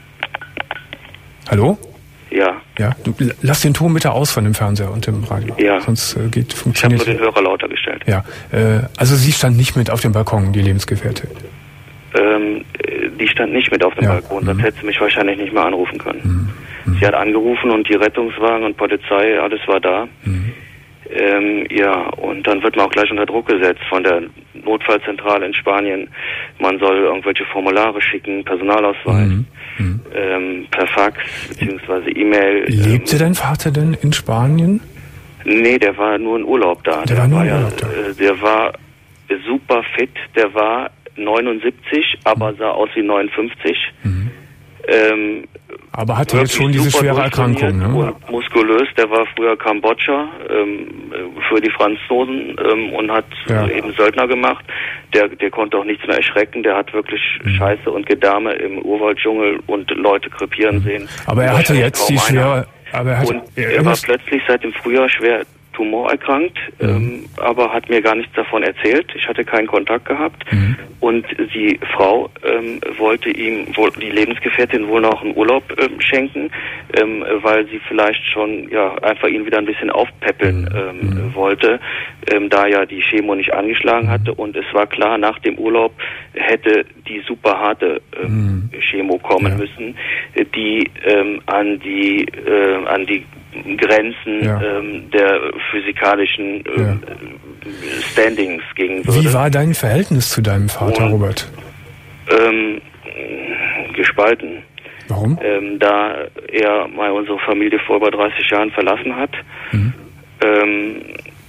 Hallo? Ja. Ja, du, lass den Ton bitte aus von dem Fernseher und dem Radio. Ja. Sonst äh, geht, funktioniert... Ich habe nur den Hörer lauter gestellt. Ja, äh, also sie stand nicht mit auf dem Balkon, die Lebensgefährtin. Ähm, die stand nicht mit auf dem ja. Balkon, sonst mhm. hätte sie mich wahrscheinlich nicht mehr anrufen können. Mhm. Sie hat angerufen und die Rettungswagen und Polizei, alles war da. Mhm. Ähm, ja, und dann wird man auch gleich unter Druck gesetzt von der Notfallzentrale in Spanien. Man soll irgendwelche Formulare schicken, Personalausweis, mhm. Mhm. Ähm, per Fax beziehungsweise E-Mail. Lebte ähm, dein Vater denn in Spanien? Nee, der war nur in Urlaub da. Der, der war nur in Urlaub da. Ja, der war super fit, der war neunundsiebzig, aber sah aus wie neunundfünfzig. Mhm. Ähm, aber hatte jetzt schon diese schwere Erkrankung, ne? Und muskulös, der war früher Kambodscha ähm, für die Franzosen ähm, und hat ja. eben Söldner gemacht. Der, der konnte auch nichts mehr erschrecken. Der hat wirklich mhm. Scheiße und Gedärme im Urwalddschungel und Leute krepieren sehen. Aber er hatte jetzt die schwere... Aber er, hatte, und er war plötzlich seit dem Frühjahr schwer Tumor erkrankt, mhm. ähm, aber hat mir gar nichts davon erzählt. Ich hatte keinen Kontakt gehabt. Mhm. Und die Frau ähm, wollte ihm, wohl, die Lebensgefährtin, wohl noch einen Urlaub ähm, schenken, ähm, weil sie vielleicht schon ja einfach ihn wieder ein bisschen aufpäppeln ähm, mhm. wollte, ähm, da ja die Chemo nicht angeschlagen hatte. Und es war klar, nach dem Urlaub hätte die super harte ähm, mhm. Chemo kommen ja. müssen, die ähm, an die äh, an die Grenzen ja. ähm, der physikalischen ähm, ja. Standings gegen würde. Wie war dein Verhältnis zu deinem Vater, Und, Robert? Ähm, gespalten. Warum? Ähm, da er mal unsere Familie vor über dreißig Jahren verlassen hat, mhm. ähm,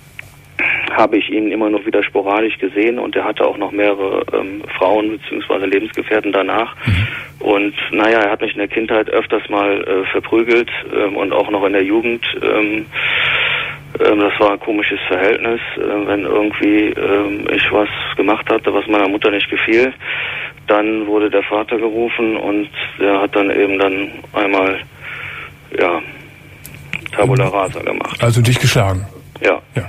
habe ich ihn immer nur wieder sporadisch gesehen und er hatte auch noch mehrere ähm, Frauen bzw. Lebensgefährten danach. Mhm. Und naja, er hat mich in der Kindheit öfters mal äh, verprügelt ähm, und auch noch in der Jugend. Ähm, ähm, das war ein komisches Verhältnis, äh, wenn irgendwie ähm, ich was gemacht hatte, was meiner Mutter nicht gefiel. Dann wurde der Vater gerufen und der hat dann eben dann einmal, ja, Tabula Rasa gemacht. Also dich geschlagen? Ja. Ja.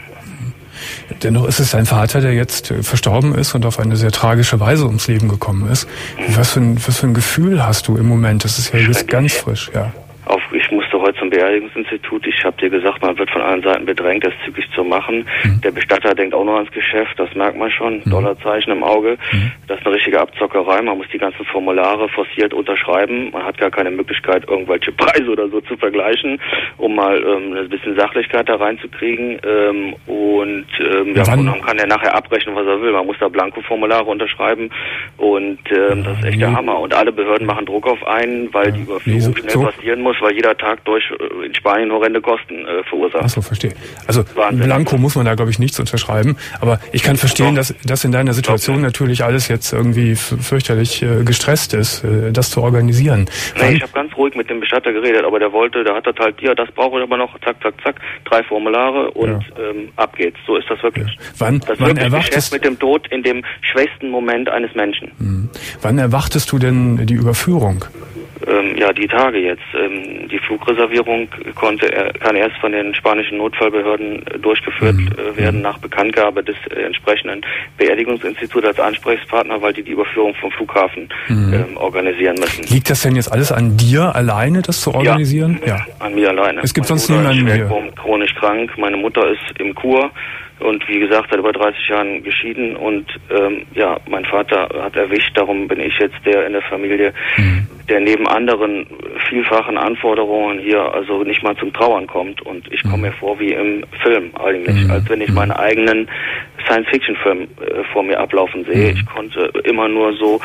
Dennoch ist es dein Vater, der jetzt verstorben ist und auf eine sehr tragische Weise ums Leben gekommen ist. Was für ein, was für ein Gefühl hast du im Moment? Das ist ja jetzt ganz frisch, ja. Auf, ich musste heute zum Beerdigungsinstitut. Ich habe dir gesagt, man wird von allen Seiten bedrängt, das zügig zu machen. Mhm. Der Bestatter denkt auch noch ans Geschäft, das merkt man schon. Mhm. Dollarzeichen im Auge. Mhm. Das ist eine richtige Abzockerei. Man muss die ganzen Formulare forciert unterschreiben. Man hat gar keine Möglichkeit, irgendwelche Preise oder so zu vergleichen, um mal ähm, ein bisschen Sachlichkeit da reinzukriegen. Ähm, und ähm, ja, man kann ja nachher abrechnen, was er will. Man muss da Blanko-Formulare unterschreiben. Und ähm, das ist echt der Hammer. Und alle Behörden machen Druck auf einen, weil ja. die Überführung nee, so, schnell so. passieren muss, weil jeder Tag durch äh, in Spanien horrende Kosten äh, verursacht. Achso, verstehe. Also Wahnsinn. Blanko muss man da, glaube ich, nichts unterschreiben. Aber ich kann verstehen, dass, dass in deiner Situation natürlich alles jetzt irgendwie fürchterlich äh, gestresst ist, äh, das zu organisieren. Nee, ich habe ganz ruhig mit dem Bestatter geredet, aber der wollte, der hat das halt, ja, das brauche ich aber noch, zack, zack, zack, drei Formulare und ja. ähm, ab geht's. So ist das wirklich. Ja. Wann, das wann wirklich erwartest mit dem Tod in dem schwächsten Moment eines Menschen. Hm. Wann erwartest du denn die Überführung? Ähm, ja, die Tage jetzt. Ähm, die Flugreservierung konnte er, kann erst von den spanischen Notfallbehörden äh, durchgeführt mhm. äh, werden nach Bekanntgabe des äh, entsprechenden Beerdigungsinstituts als Ansprechpartner, weil die die Überführung vom Flughafen mhm. ähm, organisieren müssen. Liegt das denn jetzt alles an dir alleine, das zu organisieren? Ja, ja. An mir alleine. Es gibt mein sonst niemanden hier. Chronisch krank. Meine Mutter ist im Kur. Und wie gesagt, seit über dreißig Jahren geschieden und ähm, ja, mein Vater hat erwischt, darum bin ich jetzt der in der Familie, mhm. der neben anderen vielfachen Anforderungen hier also nicht mal zum Trauern kommt und ich komme mir vor wie im Film eigentlich, mhm. als wenn ich meinen eigenen Science-Fiction-Film äh, vor mir ablaufen sehe. Mhm. Ich konnte immer nur so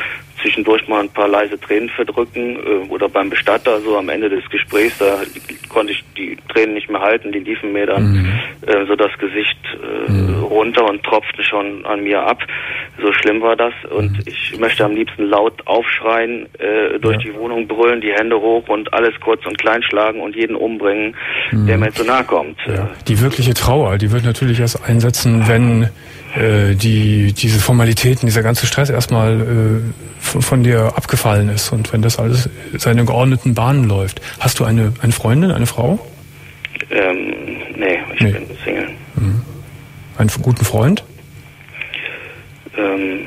zwischendurch mal ein paar leise Tränen verdrücken äh, oder beim Bestatter, so am Ende des Gesprächs, da konnte ich die Tränen nicht mehr halten, die liefen mir dann mhm. äh, so das Gesicht äh, mhm. runter und tropften schon an mir ab. So schlimm war das und mhm. ich möchte am liebsten laut aufschreien, äh, durch ja. die Wohnung brüllen, die Hände hoch und alles kurz und klein schlagen und jeden umbringen, mhm. der mir zu nahe kommt. Ja. Die wirkliche Trauer, die wird natürlich erst einsetzen, wenn äh, die diese Formalitäten, dieser ganze Stress erstmal äh, von, von dir abgefallen ist und wenn das alles seine geordneten Bahnen läuft. Hast du eine, eine Freundin, eine Frau? Ähm, nee, ich nee. bin Single. Mhm. Einen guten Freund? Ähm,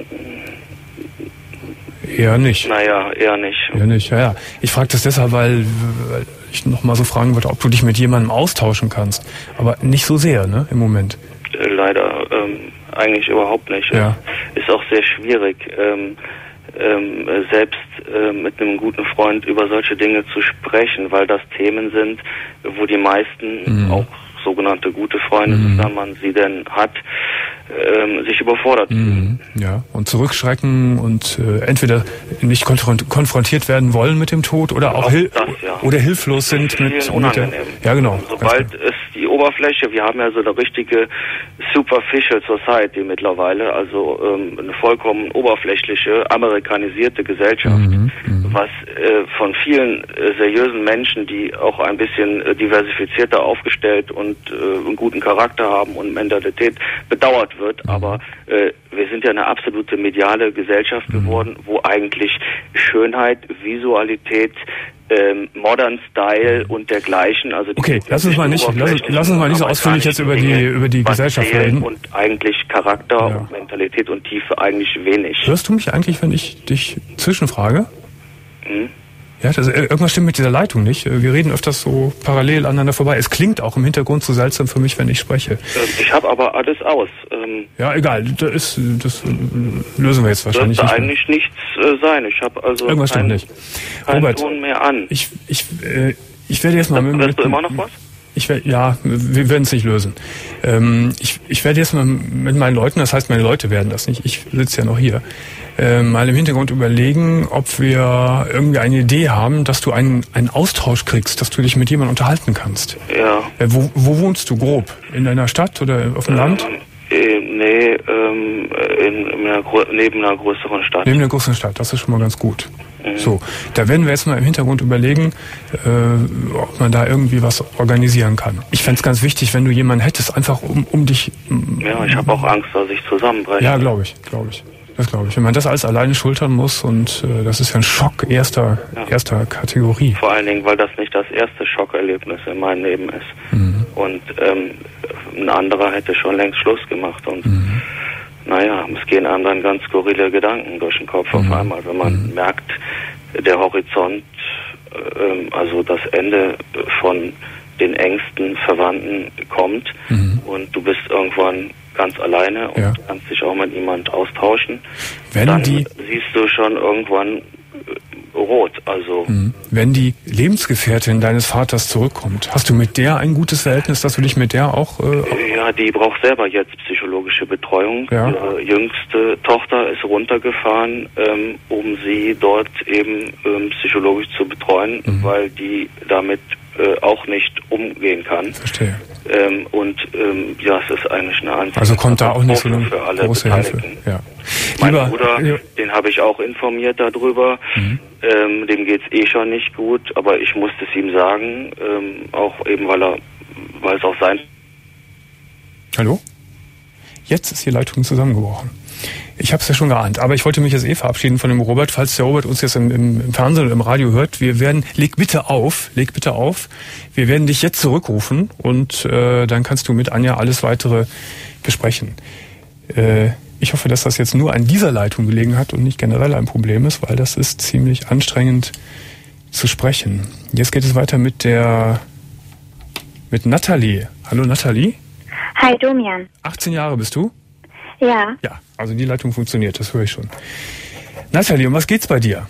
eher nicht. Naja, eher nicht. Eher nicht, ja, ja. Ich frage das deshalb, weil, weil ich noch mal so fragen wollte, ob du dich mit jemandem austauschen kannst. Aber nicht so sehr, ne, im Moment. Äh, leider, ähm, eigentlich überhaupt nicht. Ja. Ist auch sehr schwierig, ähm, ähm, selbst äh, mit einem guten Freund über solche Dinge zu sprechen, weil das Themen sind, wo die meisten, mhm. auch sogenannte gute Freunde, mhm. sofern man sie denn hat, ähm, sich überfordert fühlen. Mhm. Ja, und zurückschrecken und äh, entweder nicht konfront- konfrontiert werden wollen mit dem Tod oder auch, auch hil- das, ja. oder hilflos sind mit, mit der... Ja, genau. Sobald es die Oberfläche, wir haben ja so eine richtige Superficial Society mittlerweile, also ähm, eine vollkommen oberflächliche, amerikanisierte Gesellschaft, mhm. Mhm. was äh, von vielen äh, seriösen Menschen, die auch ein bisschen äh, diversifizierter aufgestellt und äh, einen guten Charakter haben und Mentalität bedauert wird, mhm. aber äh, wir sind ja eine absolute mediale Gesellschaft mhm. geworden, wo eigentlich Schönheit, Visualität, ähm, Modern Style und dergleichen, also die okay, lass uns mal nicht, lass, lass uns mal nicht so ausführlich jetzt über die über die Gesellschaft reden. Und eigentlich Charakter ja. und Mentalität und Tiefe eigentlich wenig. Hörst du mich eigentlich, wenn ich dich zwischenfrage? Hm? Ja, das, irgendwas stimmt mit dieser Leitung nicht. Wir reden öfters so parallel aneinander vorbei. Es klingt auch im Hintergrund so seltsam für mich, wenn ich spreche. Ich habe aber alles aus. Ähm ja, egal. Das, ist, das lösen wir jetzt wahrscheinlich nicht. Das sollte eigentlich nichts äh, sein. Ich habe also irgendwas keinen, stimmt nicht. keinen Robert, Ton mehr an. Ich, ich, äh, ich werde jetzt mal... Hörst mit, du immer noch was? Ich werde, ja, wir werden es nicht lösen. Ähm, ich, ich werde jetzt mal mit meinen Leuten, das heißt, meine Leute werden das nicht, ich sitze ja noch hier, äh, mal im Hintergrund überlegen, ob wir irgendwie eine Idee haben, dass du einen, einen Austausch kriegst, dass du dich mit jemandem unterhalten kannst. Ja. Äh, wo, wo wohnst du grob? In einer Stadt oder auf dem ähm, Land? Äh, nee, ähm, in, in einer, neben einer größeren Stadt. Neben einer größeren Stadt, das ist schon mal ganz gut. So, da werden wir jetzt mal im Hintergrund überlegen, äh, ob man da irgendwie was organisieren kann. Ich fände es ganz wichtig, wenn du jemanden hättest, einfach um, um dich... Um, ja, ich habe auch Angst, dass ich zusammenbreche. Ja, glaube ich, glaube ich. Das glaube ich. Wenn man das alles alleine schultern muss und äh, das ist ja ein Schock erster, ja. erster Kategorie. Vor allen Dingen, weil das nicht das erste Schockerlebnis in meinem Leben ist. Mhm. Und ähm, ein anderer hätte schon längst Schluss gemacht und... Mhm. Naja, es gehen einem dann ganz skurrile Gedanken durch den Kopf mhm. auf einmal, wenn man mhm. merkt, der Horizont, äh, also das Ende von den engsten Verwandten kommt mhm. und du bist irgendwann ganz alleine und ja. kannst dich auch mit jemand austauschen. Wenn dann die siehst du schon irgendwann rot, also... Mhm. Wenn die Lebensgefährtin deines Vaters zurückkommt, hast du mit der ein gutes Verhältnis, dass du dich mit der auch... Äh, ja, die braucht selber jetzt psychologische Betreuung. Ja. Ihre jüngste Tochter ist runtergefahren, ähm, um sie dort eben ähm, psychologisch zu betreuen, mhm. weil die damit äh, auch nicht umgehen kann. Verstehe. Ähm, und ähm, ja, es ist eigentlich eine Anzeige. Also kommt da auch nicht so eine große Hilfe. Ja. Mein Lieber, Bruder, ja. den habe ich auch informiert darüber. Mhm. Ähm, dem geht's eh schon nicht gut, aber ich musste es ihm sagen, ähm, auch eben weil er, weil es auch sein. Hallo? Jetzt ist die Leitung zusammengebrochen. Ich habe es ja schon geahnt, aber ich wollte mich jetzt eh verabschieden von dem Robert, falls der Robert uns jetzt im, im, im Fernsehen oder im Radio hört. Wir werden, leg bitte auf, leg bitte auf. Wir werden dich jetzt zurückrufen und äh, dann kannst du mit Anja alles weitere besprechen. Äh, ich hoffe, dass das jetzt nur an dieser Leitung gelegen hat und nicht generell ein Problem ist, weil das ist ziemlich anstrengend zu sprechen. Jetzt geht es weiter mit der, mit Nathalie. Hallo Nathalie. Hi Domian. achtzehn Jahre bist du? Ja. Ja, also die Leitung funktioniert, das höre ich schon. Nathalie, um was geht's bei dir?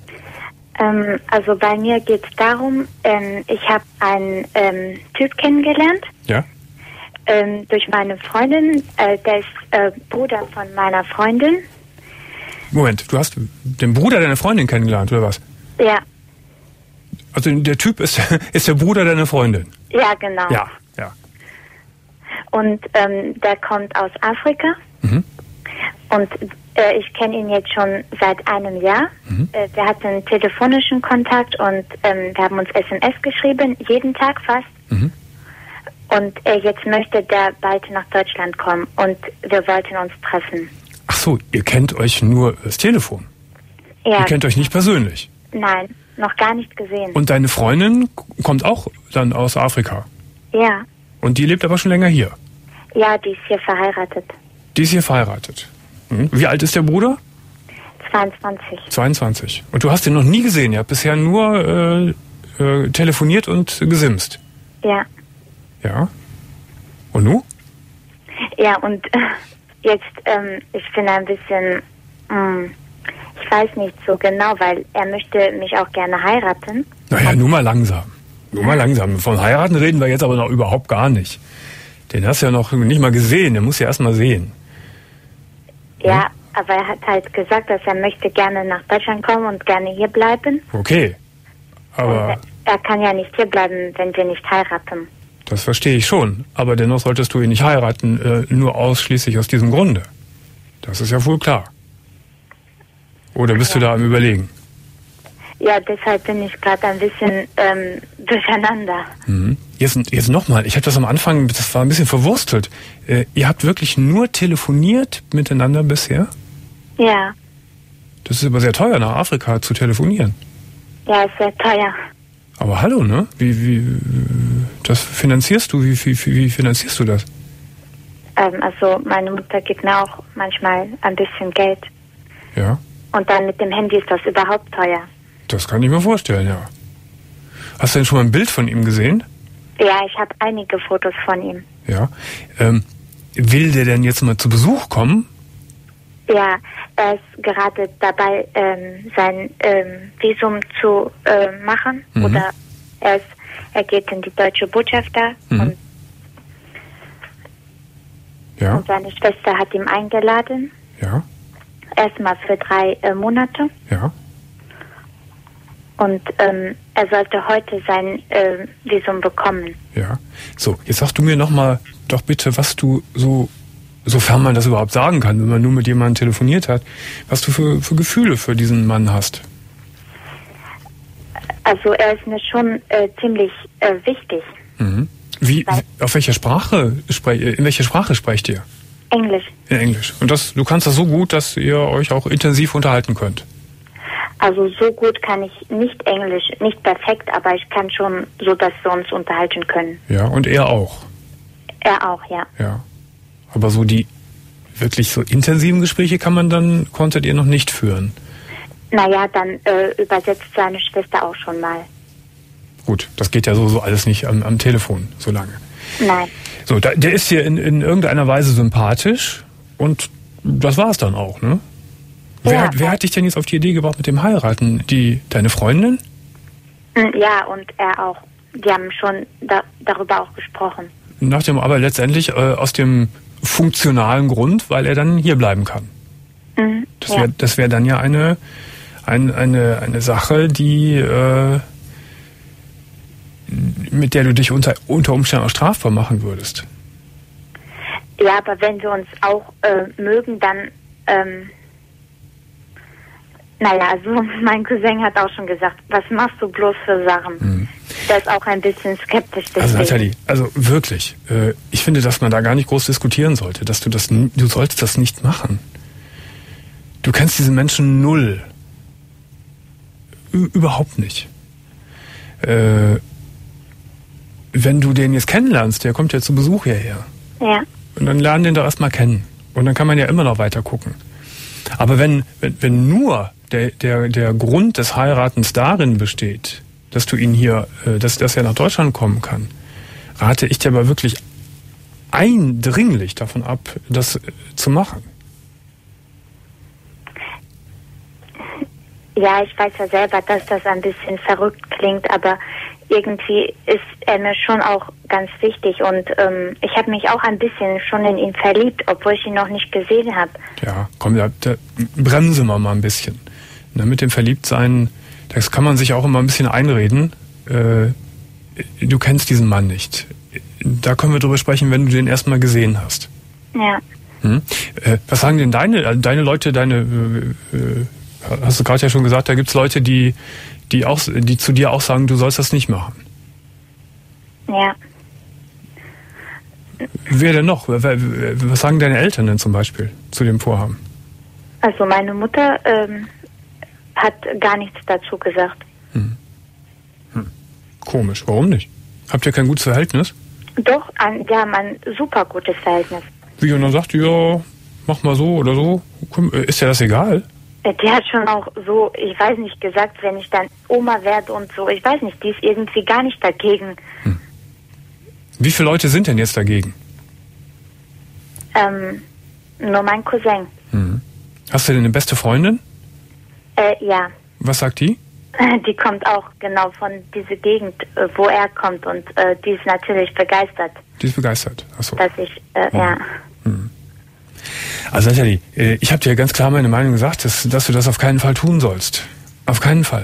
Ähm, also bei mir geht's darum, ähm, ich habe einen ähm, Typ kennengelernt. Ja. Ähm, durch meine Freundin, äh, der ist äh, Bruder von meiner Freundin. Moment, du hast den Bruder deiner Freundin kennengelernt, oder was? Ja. Also der Typ ist, ist der Bruder deiner Freundin? Ja, genau. Ja, ja. Und ähm, der kommt aus Afrika. Mhm. Und äh, ich kenne ihn jetzt schon seit einem Jahr. Mhm. Äh, wir hatten einen telefonischen Kontakt und ähm, wir haben uns S M S geschrieben, jeden Tag fast. Mhm. Und äh, jetzt möchte der bald nach Deutschland kommen und wir wollten uns treffen. Ach so, ihr kennt euch nur das Telefon? Ja. Ihr kennt euch nicht persönlich? Nein, noch gar nicht gesehen. Und deine Freundin kommt auch dann aus Afrika? Ja. Und die lebt aber schon länger hier? Ja, die ist hier verheiratet. Die ist hier verheiratet. Hm. Wie alt ist der Bruder? zweiundzwanzig. zweiundzwanzig. Und du hast ihn noch nie gesehen? Ihr habt bisher nur äh, äh, telefoniert und gesimst? Ja. Ja. Und nu? Ja, und äh, jetzt, ähm, ich bin ein bisschen, mh, ich weiß nicht so genau, weil er möchte mich auch gerne heiraten. Naja, nur mal langsam. Nur mal langsam. Von heiraten reden wir jetzt aber noch überhaupt gar nicht. Den hast du ja noch nicht mal gesehen, den musst du ja erst mal sehen. Ja, hm? Aber er hat halt gesagt, dass er möchte gerne nach Deutschland kommen und gerne hier bleiben. Okay, aber... Er, er kann ja nicht hier bleiben, wenn wir nicht heiraten. Das verstehe ich schon, aber dennoch solltest du ihn nicht heiraten, äh, nur ausschließlich aus diesem Grunde. Das ist ja wohl klar. Oder bist ja. du da am Überlegen? Ja, deshalb bin ich gerade ein bisschen ähm, durcheinander. Mhm. Jetzt, jetzt nochmal, ich habe das am Anfang, das war ein bisschen verwurstelt. Äh, ihr habt wirklich nur telefoniert miteinander bisher? Ja. Das ist aber sehr teuer, nach Afrika zu telefonieren. Ja, ist sehr teuer. Aber hallo, ne? Wie, wie, das finanzierst du? Wie, wie, wie finanzierst du das? Ähm, also meine Mutter gibt mir auch manchmal ein bisschen Geld. Ja. Und dann mit dem Handy ist das überhaupt teuer. Das kann ich mir vorstellen, ja. Hast du denn schon mal ein Bild von ihm gesehen? Ja, ich habe einige Fotos von ihm. Ja. Ähm, will der denn jetzt mal zu Besuch kommen? Ja, er ist gerade dabei, ähm, sein ähm, Visum zu äh, machen. Mhm. Oder er, ist, er geht in die deutsche Botschaft da. Mhm. Und, ja. und seine Schwester hat ihn eingeladen. Ja. Erstmal für drei äh, Monate. Ja. Und ähm, er sollte heute sein äh, Visum bekommen. Ja. So, jetzt sagst du mir nochmal doch bitte, was du so, sofern man das überhaupt sagen kann, wenn man nur mit jemandem telefoniert hat, was du für, für Gefühle für diesen Mann hast. Also er ist mir schon äh, ziemlich äh, wichtig. Mhm. Wie, Weil, auf welcher Sprache, in welcher Sprache sprecht ihr? Englisch. In Englisch. Und das, du kannst das so gut, dass ihr euch auch intensiv unterhalten könnt? Also so gut kann ich nicht Englisch, nicht perfekt, aber ich kann schon so, dass wir uns unterhalten können. Ja, und er auch? Er auch, ja. Ja. Aber so die wirklich so intensiven Gespräche kann man dann, konntet ihr noch nicht führen? Naja, dann äh, übersetzt seine Schwester auch schon mal. Gut, das geht ja so, so alles nicht am, am Telefon so lange. Nein. So, da, der ist dir in, in irgendeiner Weise sympathisch und das war's dann auch, ne? Wer, ja, hat, wer hat dich denn jetzt auf die Idee gebracht mit dem Heiraten? Die, deine Freundin? Ja, und er auch. Die haben schon da, darüber auch gesprochen. Nach dem, aber letztendlich äh, aus dem funktionalen Grund, weil er dann hier bleiben kann. Mhm, das wäre ja. das wär dann ja eine, ein, eine, eine Sache, die äh, mit der du dich unter, unter Umständen auch strafbar machen würdest. Ja, aber wenn wir uns auch äh, mögen, dann ähm, naja, also mein Cousin hat auch schon gesagt, was machst du bloß für Sachen? Mhm. Der ist auch ein bisschen skeptisch. Deswegen. Also Nathalie, also wirklich, äh, ich finde, dass man da gar nicht groß diskutieren sollte, dass du das, du solltest das nicht machen. Du kennst diese Menschen null. Ü- überhaupt nicht. Äh, wenn du den jetzt kennenlernst, der kommt ja zu Besuch hierher. Ja. Und dann lernen den doch erstmal kennen. Und dann kann man ja immer noch weiter gucken. Aber wenn, wenn, wenn nur der, der, der Grund des Heiratens darin besteht, dass du ihn hier, dass, dass er nach Deutschland kommen kann, rate ich dir aber wirklich eindringlich davon ab, das zu machen. Ja, ich weiß ja selber, dass das ein bisschen verrückt klingt, aber irgendwie ist er mir schon auch ganz wichtig und ähm, ich habe mich auch ein bisschen schon in ihn verliebt, obwohl ich ihn noch nicht gesehen habe. Ja, komm, da, da bremsen wir mal ein bisschen. Ne, mit dem Verliebtsein, das kann man sich auch immer ein bisschen einreden. Äh, du kennst diesen Mann nicht. Da können wir drüber sprechen, wenn du den erstmal gesehen hast. Ja. Hm? Äh, was sagen denn deine, deine Leute, deine, äh, äh, hast du gerade ja schon gesagt, da gibt's Leute, die, die auch, die zu dir auch sagen, du sollst das nicht machen. Ja. Wer denn noch? Was sagen deine Eltern denn zum Beispiel zu dem Vorhaben? Also meine Mutter ähm, hat gar nichts dazu gesagt. Hm. Hm. Komisch, warum nicht? Habt ihr kein gutes Verhältnis? Doch, ein, wir haben ein super gutes Verhältnis. Wie, und dann sagt ihr, ja, mach mal so oder so. Ist dir das egal? Die hat schon auch so, ich weiß nicht, gesagt, wenn ich dann Oma werde und so, ich weiß nicht, die ist irgendwie gar nicht dagegen. Hm. Wie viele Leute sind denn jetzt dagegen? Ähm, nur mein Cousin. Hm. Hast du denn eine beste Freundin? Äh, ja. Was sagt die? Die kommt auch genau von dieser Gegend, wo er kommt und äh, die ist natürlich begeistert. Die ist begeistert, achso. Dass ich, äh, hm. ja. Hm. Also Nathalie, ich habe dir ganz klar meine Meinung gesagt, dass, dass du das auf keinen Fall tun sollst. Auf keinen Fall.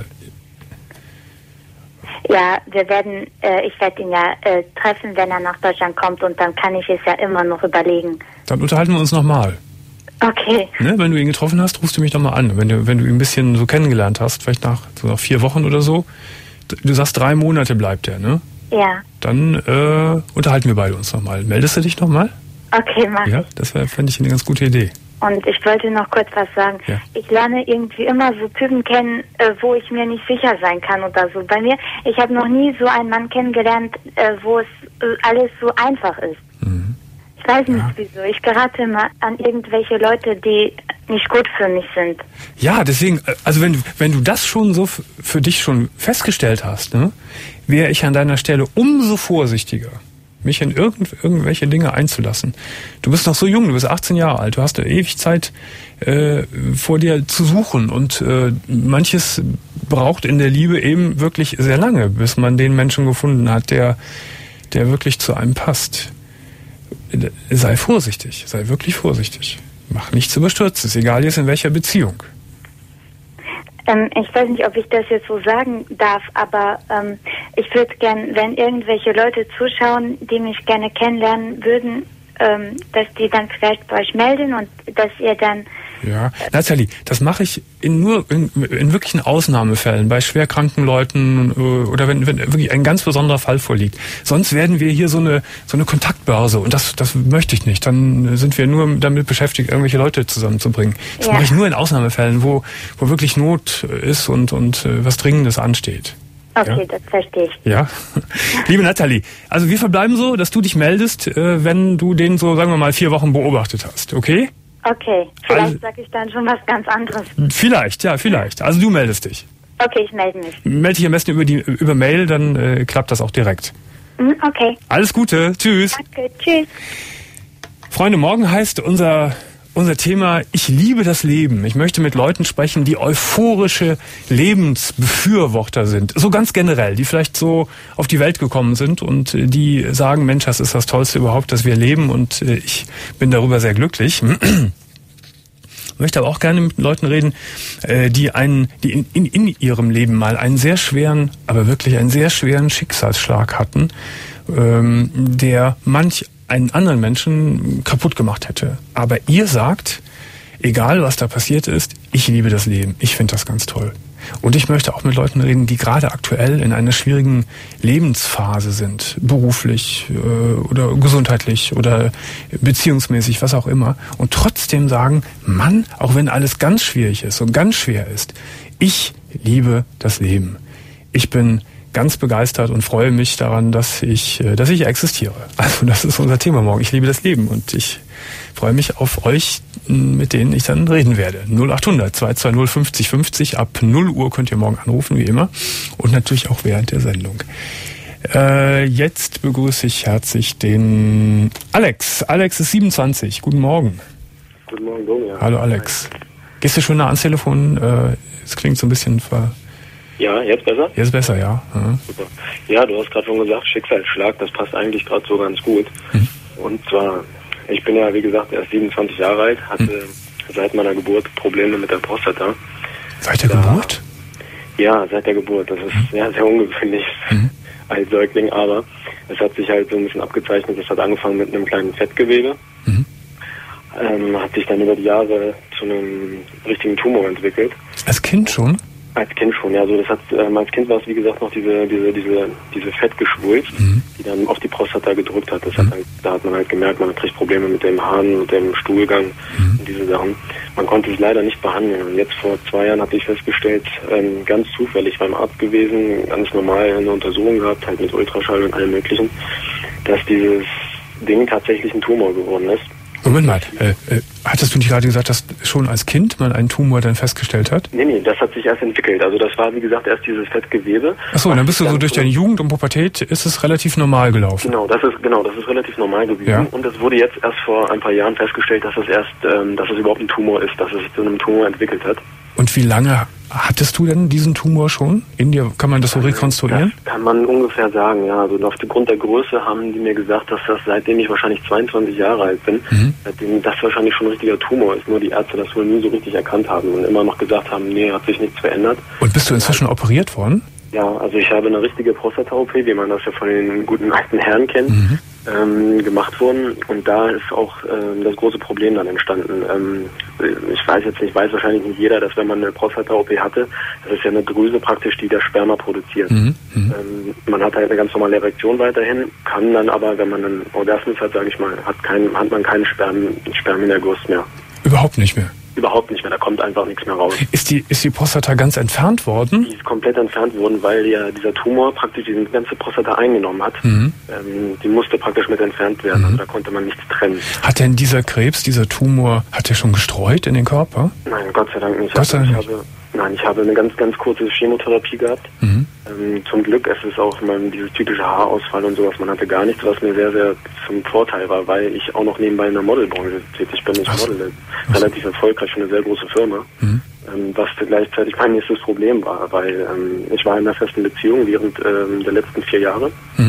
Ja, wir werden, äh, ich werde ihn ja äh, treffen, wenn er nach Deutschland kommt und dann kann ich es ja immer noch überlegen. Dann unterhalten wir uns nochmal. Okay. Ne, wenn du ihn getroffen hast, rufst du mich doch mal an. Wenn du, wenn du ihn ein bisschen so kennengelernt hast, vielleicht nach, so nach vier Wochen oder so, du sagst, drei Monate bleibt er, ne? Ja. Dann äh, unterhalten wir beide uns nochmal. Meldest du dich nochmal? Okay, mach Ja, ich. das fände ich eine ganz gute Idee. Und ich wollte noch kurz was sagen. Ja. Ich lerne irgendwie immer so Typen kennen, äh, wo ich mir nicht sicher sein kann oder so. Bei mir, ich habe noch nie so einen Mann kennengelernt, äh, wo es äh, alles so einfach ist. Mhm. Ich weiß nicht Ja. wieso. Ich gerate immer an irgendwelche Leute, die nicht gut für mich sind. Ja, deswegen, also wenn du, wenn du das schon so f- für dich schon festgestellt hast, ne, wäre ich an deiner Stelle umso vorsichtiger, mich in irgend, irgendwelche Dinge einzulassen. Du bist noch so jung, du bist achtzehn Jahre alt, du hast eine ewig Zeit äh, vor dir zu suchen und äh, manches braucht in der Liebe eben wirklich sehr lange, bis man den Menschen gefunden hat, der, der wirklich zu einem passt. Sei vorsichtig, sei wirklich vorsichtig. Mach nichts Überstürztes, egal jetzt in welcher Beziehung. Ähm, ich weiß nicht, ob ich das jetzt so sagen darf, aber ähm, ich würde gern, wenn irgendwelche Leute zuschauen, die mich gerne kennenlernen würden, ähm, dass die dann vielleicht bei euch melden und dass ihr dann... Ja, Nathalie, das mache ich in nur in, in wirklichen Ausnahmefällen, bei schwerkranken Leuten äh, oder wenn, wenn wirklich ein ganz besonderer Fall vorliegt. Sonst werden wir hier so eine so eine Kontaktbörse und das das möchte ich nicht. Dann sind wir nur damit beschäftigt, irgendwelche Leute zusammenzubringen. Das Ja. mache ich nur in Ausnahmefällen, wo wo wirklich Not ist und und äh, was Dringendes ansteht. Okay, Ja. das verstehe ich. Ja, liebe Nathalie, also wir verbleiben so, dass du dich meldest, äh, wenn du den so, sagen wir mal, vier Wochen beobachtet hast, okay? Okay, vielleicht Also- sage ich dann schon was ganz anderes. Vielleicht, ja, vielleicht. Also du meldest dich. Okay, ich melde mich. Melde dich am besten über die über Mail, dann äh, klappt das auch direkt. Mhm, okay, Alles Gute, tschüss. danke, tschüss. Freunde, morgen heißt unser unser Thema Ich liebe das Leben. Ich möchte mit Leuten sprechen, die euphorische Lebensbefürworter sind. So ganz generell, die vielleicht so auf die Welt gekommen sind und äh, die sagen, Mensch, das ist das Tollste überhaupt, dass wir leben und äh, ich bin darüber sehr glücklich. Ich möchte aber auch gerne mit Leuten reden, äh, die einen, die in, in, in ihrem Leben mal einen sehr schweren, aber wirklich einen sehr schweren Schicksalsschlag hatten, ähm, der manch einen anderen Menschen kaputt gemacht hätte. Aber ihr sagt, egal was da passiert ist, ich liebe das Leben. Ich finde das ganz toll. Und ich möchte auch mit Leuten reden, die gerade aktuell in einer schwierigen Lebensphase sind, beruflich äh, oder gesundheitlich oder beziehungsmäßig, was auch immer, und trotzdem sagen, Mann, auch wenn alles ganz schwierig ist und ganz schwer ist, ich liebe das Leben. Ich bin ganz begeistert und freue mich daran, dass ich, äh, dass ich existiere. Also das ist unser Thema morgen. Ich liebe das Leben und ich freue mich auf euch, mit denen ich dann reden werde. null acht hundert zwei zwei null fünfzig fünfzig. Ab null Uhr könnt ihr morgen anrufen, wie immer. Und natürlich auch während der Sendung. Äh, jetzt begrüße ich herzlich den Alex. Alex ist siebenundzwanzig. Guten Morgen. Guten Morgen, Domian. Hallo Alex. Gehst du schon nah ans Telefon? Äh, es klingt so ein bisschen ver... Ja, jetzt besser? Jetzt besser, ja. Mhm. Super. Ja, du hast gerade schon gesagt, Schicksalsschlag, das passt eigentlich gerade so ganz gut. Mhm. Und zwar, ich bin ja, wie gesagt, erst siebenundzwanzig Jahre alt, hatte mhm. seit meiner Geburt Probleme mit der Prostata. Seit der da, Geburt? Ja, seit der Geburt. Das ist mhm. ja, sehr ungewöhnlich mhm. als Säugling, aber es hat sich halt so ein bisschen abgezeichnet. Es hat angefangen mit einem kleinen Fettgewebe. Mhm. Ähm, hat sich dann über die Jahre zu einem richtigen Tumor entwickelt. Als Kind schon? Als Kind schon, ja. Also das hat, ähm, als Kind war es wie gesagt noch diese, diese, diese, diese Fettgeschwulst, mhm. die dann auf die Prostata gedrückt hat. Das mhm. hat halt, da hat man halt gemerkt, man kriegt Probleme mit dem Harn, mit dem Stuhlgang mhm. und diese Sachen. Man konnte es leider nicht behandeln. Und jetzt vor zwei Jahren hatte ich festgestellt, ähm, ganz zufällig beim Arzt gewesen, ganz normal eine Untersuchung gehabt, halt mit Ultraschall und allem möglichen, dass dieses Ding tatsächlich ein Tumor geworden ist. Moment mal, äh, äh, hattest du nicht gerade gesagt, dass schon als Kind man einen Tumor dann festgestellt hat? Nee, nee, das hat sich erst entwickelt. Also das war, wie gesagt, erst dieses Fettgewebe. Achso, und dann bist du so durch deine Jugend und Pubertät, ist es relativ normal gelaufen? Genau, das ist genau, das ist relativ normal gewesen. Ja. Und es wurde jetzt erst vor ein paar Jahren festgestellt, dass es erst, ähm, dass es überhaupt ein Tumor ist, dass es sich zu einem Tumor entwickelt hat. Und wie lange hattest du denn diesen Tumor schon in dir? Kann man das so rekonstruieren? Das kann man ungefähr sagen, ja. Also aufgrund der Größe haben die mir gesagt, dass das seitdem ich wahrscheinlich zweiundzwanzig Jahre alt bin, mhm. seitdem das wahrscheinlich schon ein richtiger Tumor ist. Nur die Ärzte das wohl nie so richtig erkannt haben und immer noch gesagt haben, nee, hat sich nichts verändert. Und bist du inzwischen operiert worden? Ja, also ich habe eine richtige Prostata-O P, wie man das ja von den guten alten Herren kennt, mhm. ähm, gemacht worden. Und da ist auch ähm, das große Problem dann entstanden. Ähm, ich weiß jetzt nicht, weiß wahrscheinlich nicht jeder, dass wenn man eine Prostata-O P hatte, das ist ja eine Drüse praktisch, die das Sperma produziert. Mhm. Mhm. Ähm, man hat halt eine ganz normale Erektion weiterhin, kann dann aber, wenn man einen Orgasmus hat, sage ich mal, hat, kein, hat man keinen Sperm, Sperm in der Brust mehr. Überhaupt nicht mehr? Überhaupt nicht mehr, da kommt einfach nichts mehr raus. Ist die, ist die Prostata ganz entfernt worden? Die ist komplett entfernt worden, weil ja dieser Tumor praktisch die ganze Prostata eingenommen hat. Mhm. Ähm, die musste praktisch mit entfernt werden, mhm. also da konnte man nichts trennen. Hat denn dieser Krebs, dieser Tumor, hat der schon gestreut in den Körper? Nein, Gott sei Dank nicht. Gott sei Dank ich habe, nein, ich habe eine ganz, ganz kurze Chemotherapie gehabt. Mhm. Ähm, zum Glück, es ist auch mein, dieses typische Haarausfall und sowas, man hatte gar nichts, was mir sehr, sehr zum Vorteil war, weil ich auch noch nebenbei in der Modelbranche tätig bin. Ich so. modele relativ erfolgreich für eine sehr große Firma, mhm. ähm, was gleichzeitig mein nächstes Problem war, weil ähm, ich war in einer festen Beziehung während ähm, der letzten vier Jahre. Mhm.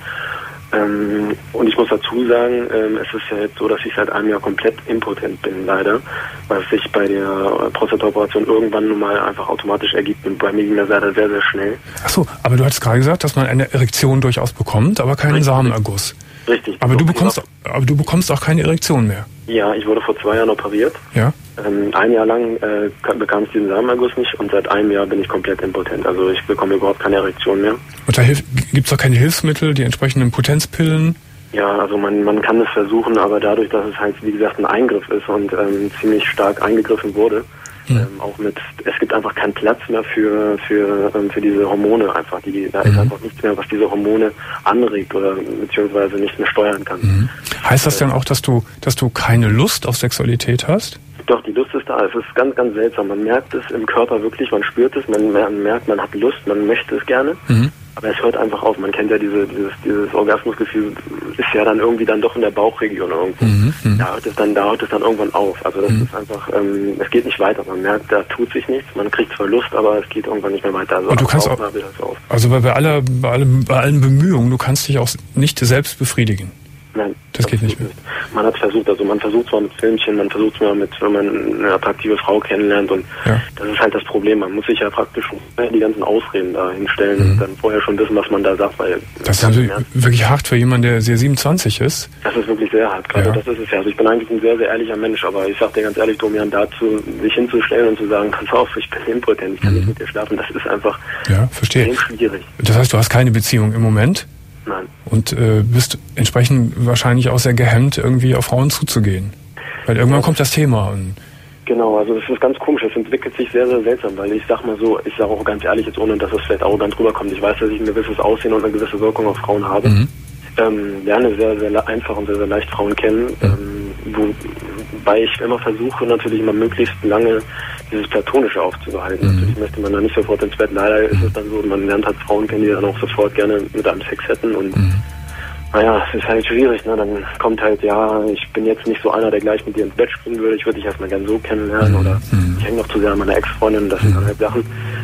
Ähm, und ich muss dazu sagen, ähm, es ist ja jetzt so, dass ich seit einem Jahr komplett impotent bin, leider, was sich bei der Prostata-Operation irgendwann nun mal einfach automatisch ergibt. Und bei mir ging das leider sehr, sehr schnell. Ach so, aber du hattest gerade gesagt, dass man eine Erektion durchaus bekommt, aber keinen Richtig. Samenerguss. Richtig. Aber du bekommst, aber du bekommst auch keine Erektion mehr. Ja, ich wurde vor zwei Jahren operiert. Ja. Ähm, ein Jahr lang äh, bekam ich diesen Samenerguss nicht und seit einem Jahr bin ich komplett impotent. Also ich bekomme überhaupt keine Erektion mehr. Und da gibt es auch keine Hilfsmittel, die entsprechenden Potenzpillen? Ja, also man, man kann es versuchen, aber dadurch, dass es halt, wie gesagt, ein Eingriff ist und ähm, ziemlich stark eingegriffen wurde, hm. ähm, auch mit, es gibt einfach keinen Platz mehr für für ähm, für diese Hormone einfach. Die, da ist mhm. einfach nichts mehr, was diese Hormone anregt oder beziehungsweise nicht mehr steuern kann. Mhm. Heißt das dann auch, dass du, dass du keine Lust auf Sexualität hast? Doch, die Lust ist da. Es ist ganz, ganz seltsam. Man merkt es im Körper wirklich, man spürt es, man merkt, man hat Lust, man möchte es gerne. Mhm. Aber es hört einfach auf. Man kennt ja diese, dieses, dieses Orgasmusgefühl, ist ja dann irgendwie dann doch in der Bauchregion irgendwo. Mhm. Da hört es dann, da hört es dann irgendwann auf. Also das mhm. ist einfach, ähm, es geht nicht weiter. Man merkt, da tut sich nichts. Man kriegt zwar Lust, aber es geht irgendwann nicht mehr weiter. Also und du kannst auch, also bei, bei aller, bei allem, bei allen Bemühungen, du kannst dich auch nicht selbst befriedigen. Nein. Das geht nicht mehr. Man hat versucht, also man versucht zwar mit Filmchen, man versucht zwar mit, wenn man eine attraktive Frau kennenlernt und ja. das ist halt das Problem. Man muss sich ja praktisch die ganzen Ausreden da hinstellen mhm. und dann vorher schon wissen, was man da sagt. Weil das ist natürlich wirklich hart für jemanden, der sehr siebenundzwanzig ist. Das ist wirklich sehr hart. Gerade ja. das ist es ja. Also ich bin eigentlich ein sehr, sehr ehrlicher Mensch, aber ich sag dir ganz ehrlich, Domian, dazu sich hinzustellen und zu sagen, pass auf, ich bin impotent, ich kann mhm. nicht mit dir schlafen, das ist einfach ja, verstehe. schwierig. Das heißt, du hast keine Beziehung im Moment? Nein. Und äh, bist entsprechend wahrscheinlich auch sehr gehemmt, irgendwie auf Frauen zuzugehen. Weil irgendwann ja. kommt das Thema. Und genau, also das ist ganz komisch. Es entwickelt sich sehr, sehr seltsam, weil ich sag mal so, ich sage auch ganz ehrlich jetzt, ohne dass es vielleicht arrogant rüberkommt. Ich weiß, dass ich ein gewisses Aussehen und eine gewisse Wirkung auf Frauen habe. Mhm. Ähm, lerne sehr, sehr einfach und sehr, sehr leicht Frauen kennen. Mhm. Ähm, wobei ich immer versuche, natürlich immer möglichst lange dieses Platonische aufzubehalten. Mhm. Natürlich möchte man da nicht sofort ins Bett. Leider ist es dann so, man lernt halt Frauen kennen, die dann auch sofort gerne mit einem Sex hätten und mhm. naja, es ist halt schwierig, ne? Dann kommt halt, ja, ich bin jetzt nicht so einer, der gleich mit dir ins Bett springen würde, ich würde dich erstmal gern so kennenlernen mhm. oder ich hänge noch zu sehr an meiner Ex-Freundin, das sind dann halt Sachen,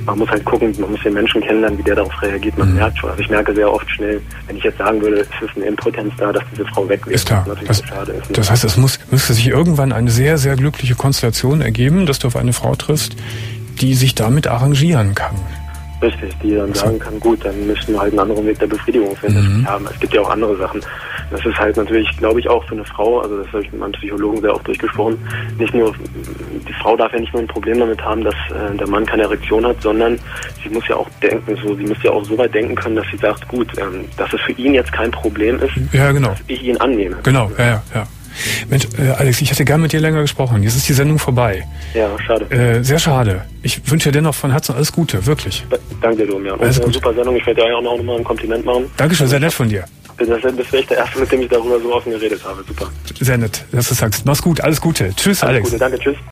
man muss halt gucken, man muss den Menschen kennenlernen, wie der darauf reagiert. Man mhm. merkt schon, also ich merke sehr oft schnell, wenn ich jetzt sagen würde, es ist eine Impotenz da, dass diese Frau weg wird. Ist klar. Was das, so schade ist, ne? Das heißt, es muss, müsste sich irgendwann eine sehr, sehr glückliche Konstellation ergeben, dass du auf eine Frau triffst, die sich damit arrangieren kann. Richtig, die dann sagen kann, gut, dann müssen wir halt einen anderen Weg der Befriedigung finden. Mhm. haben. Es gibt ja auch andere Sachen. Das ist halt natürlich, glaube ich, auch für eine Frau, also das habe ich mit meinem Psychologen sehr oft durchgesprochen, nicht nur, die Frau darf ja nicht nur ein Problem damit haben, dass äh, der Mann keine Erektion hat, sondern sie muss ja auch denken, so, sie muss ja auch so weit denken können, dass sie sagt, gut, ähm, dass es für ihn jetzt kein Problem ist, ja, genau. dass ich ihn annehme. Genau, ja, ja, ja. Mensch, äh, Alex, ich hätte gern mit dir länger gesprochen. Jetzt ist die Sendung vorbei. Ja, schade. Äh, sehr schade. Ich wünsche dir dennoch von Herzen alles Gute, wirklich. Da, danke dir, Domian. Alles eine gut. Super Sendung. Ich werde dir auch noch mal ein Kompliment machen. Dankeschön, sehr nett von dir. Das, das wäre ich der Erste, mit dem ich darüber so offen geredet habe. Super. Sehr nett, dass du sagst. Mach's gut, alles Gute. Tschüss, alles Alex. Gute, danke, tschüss.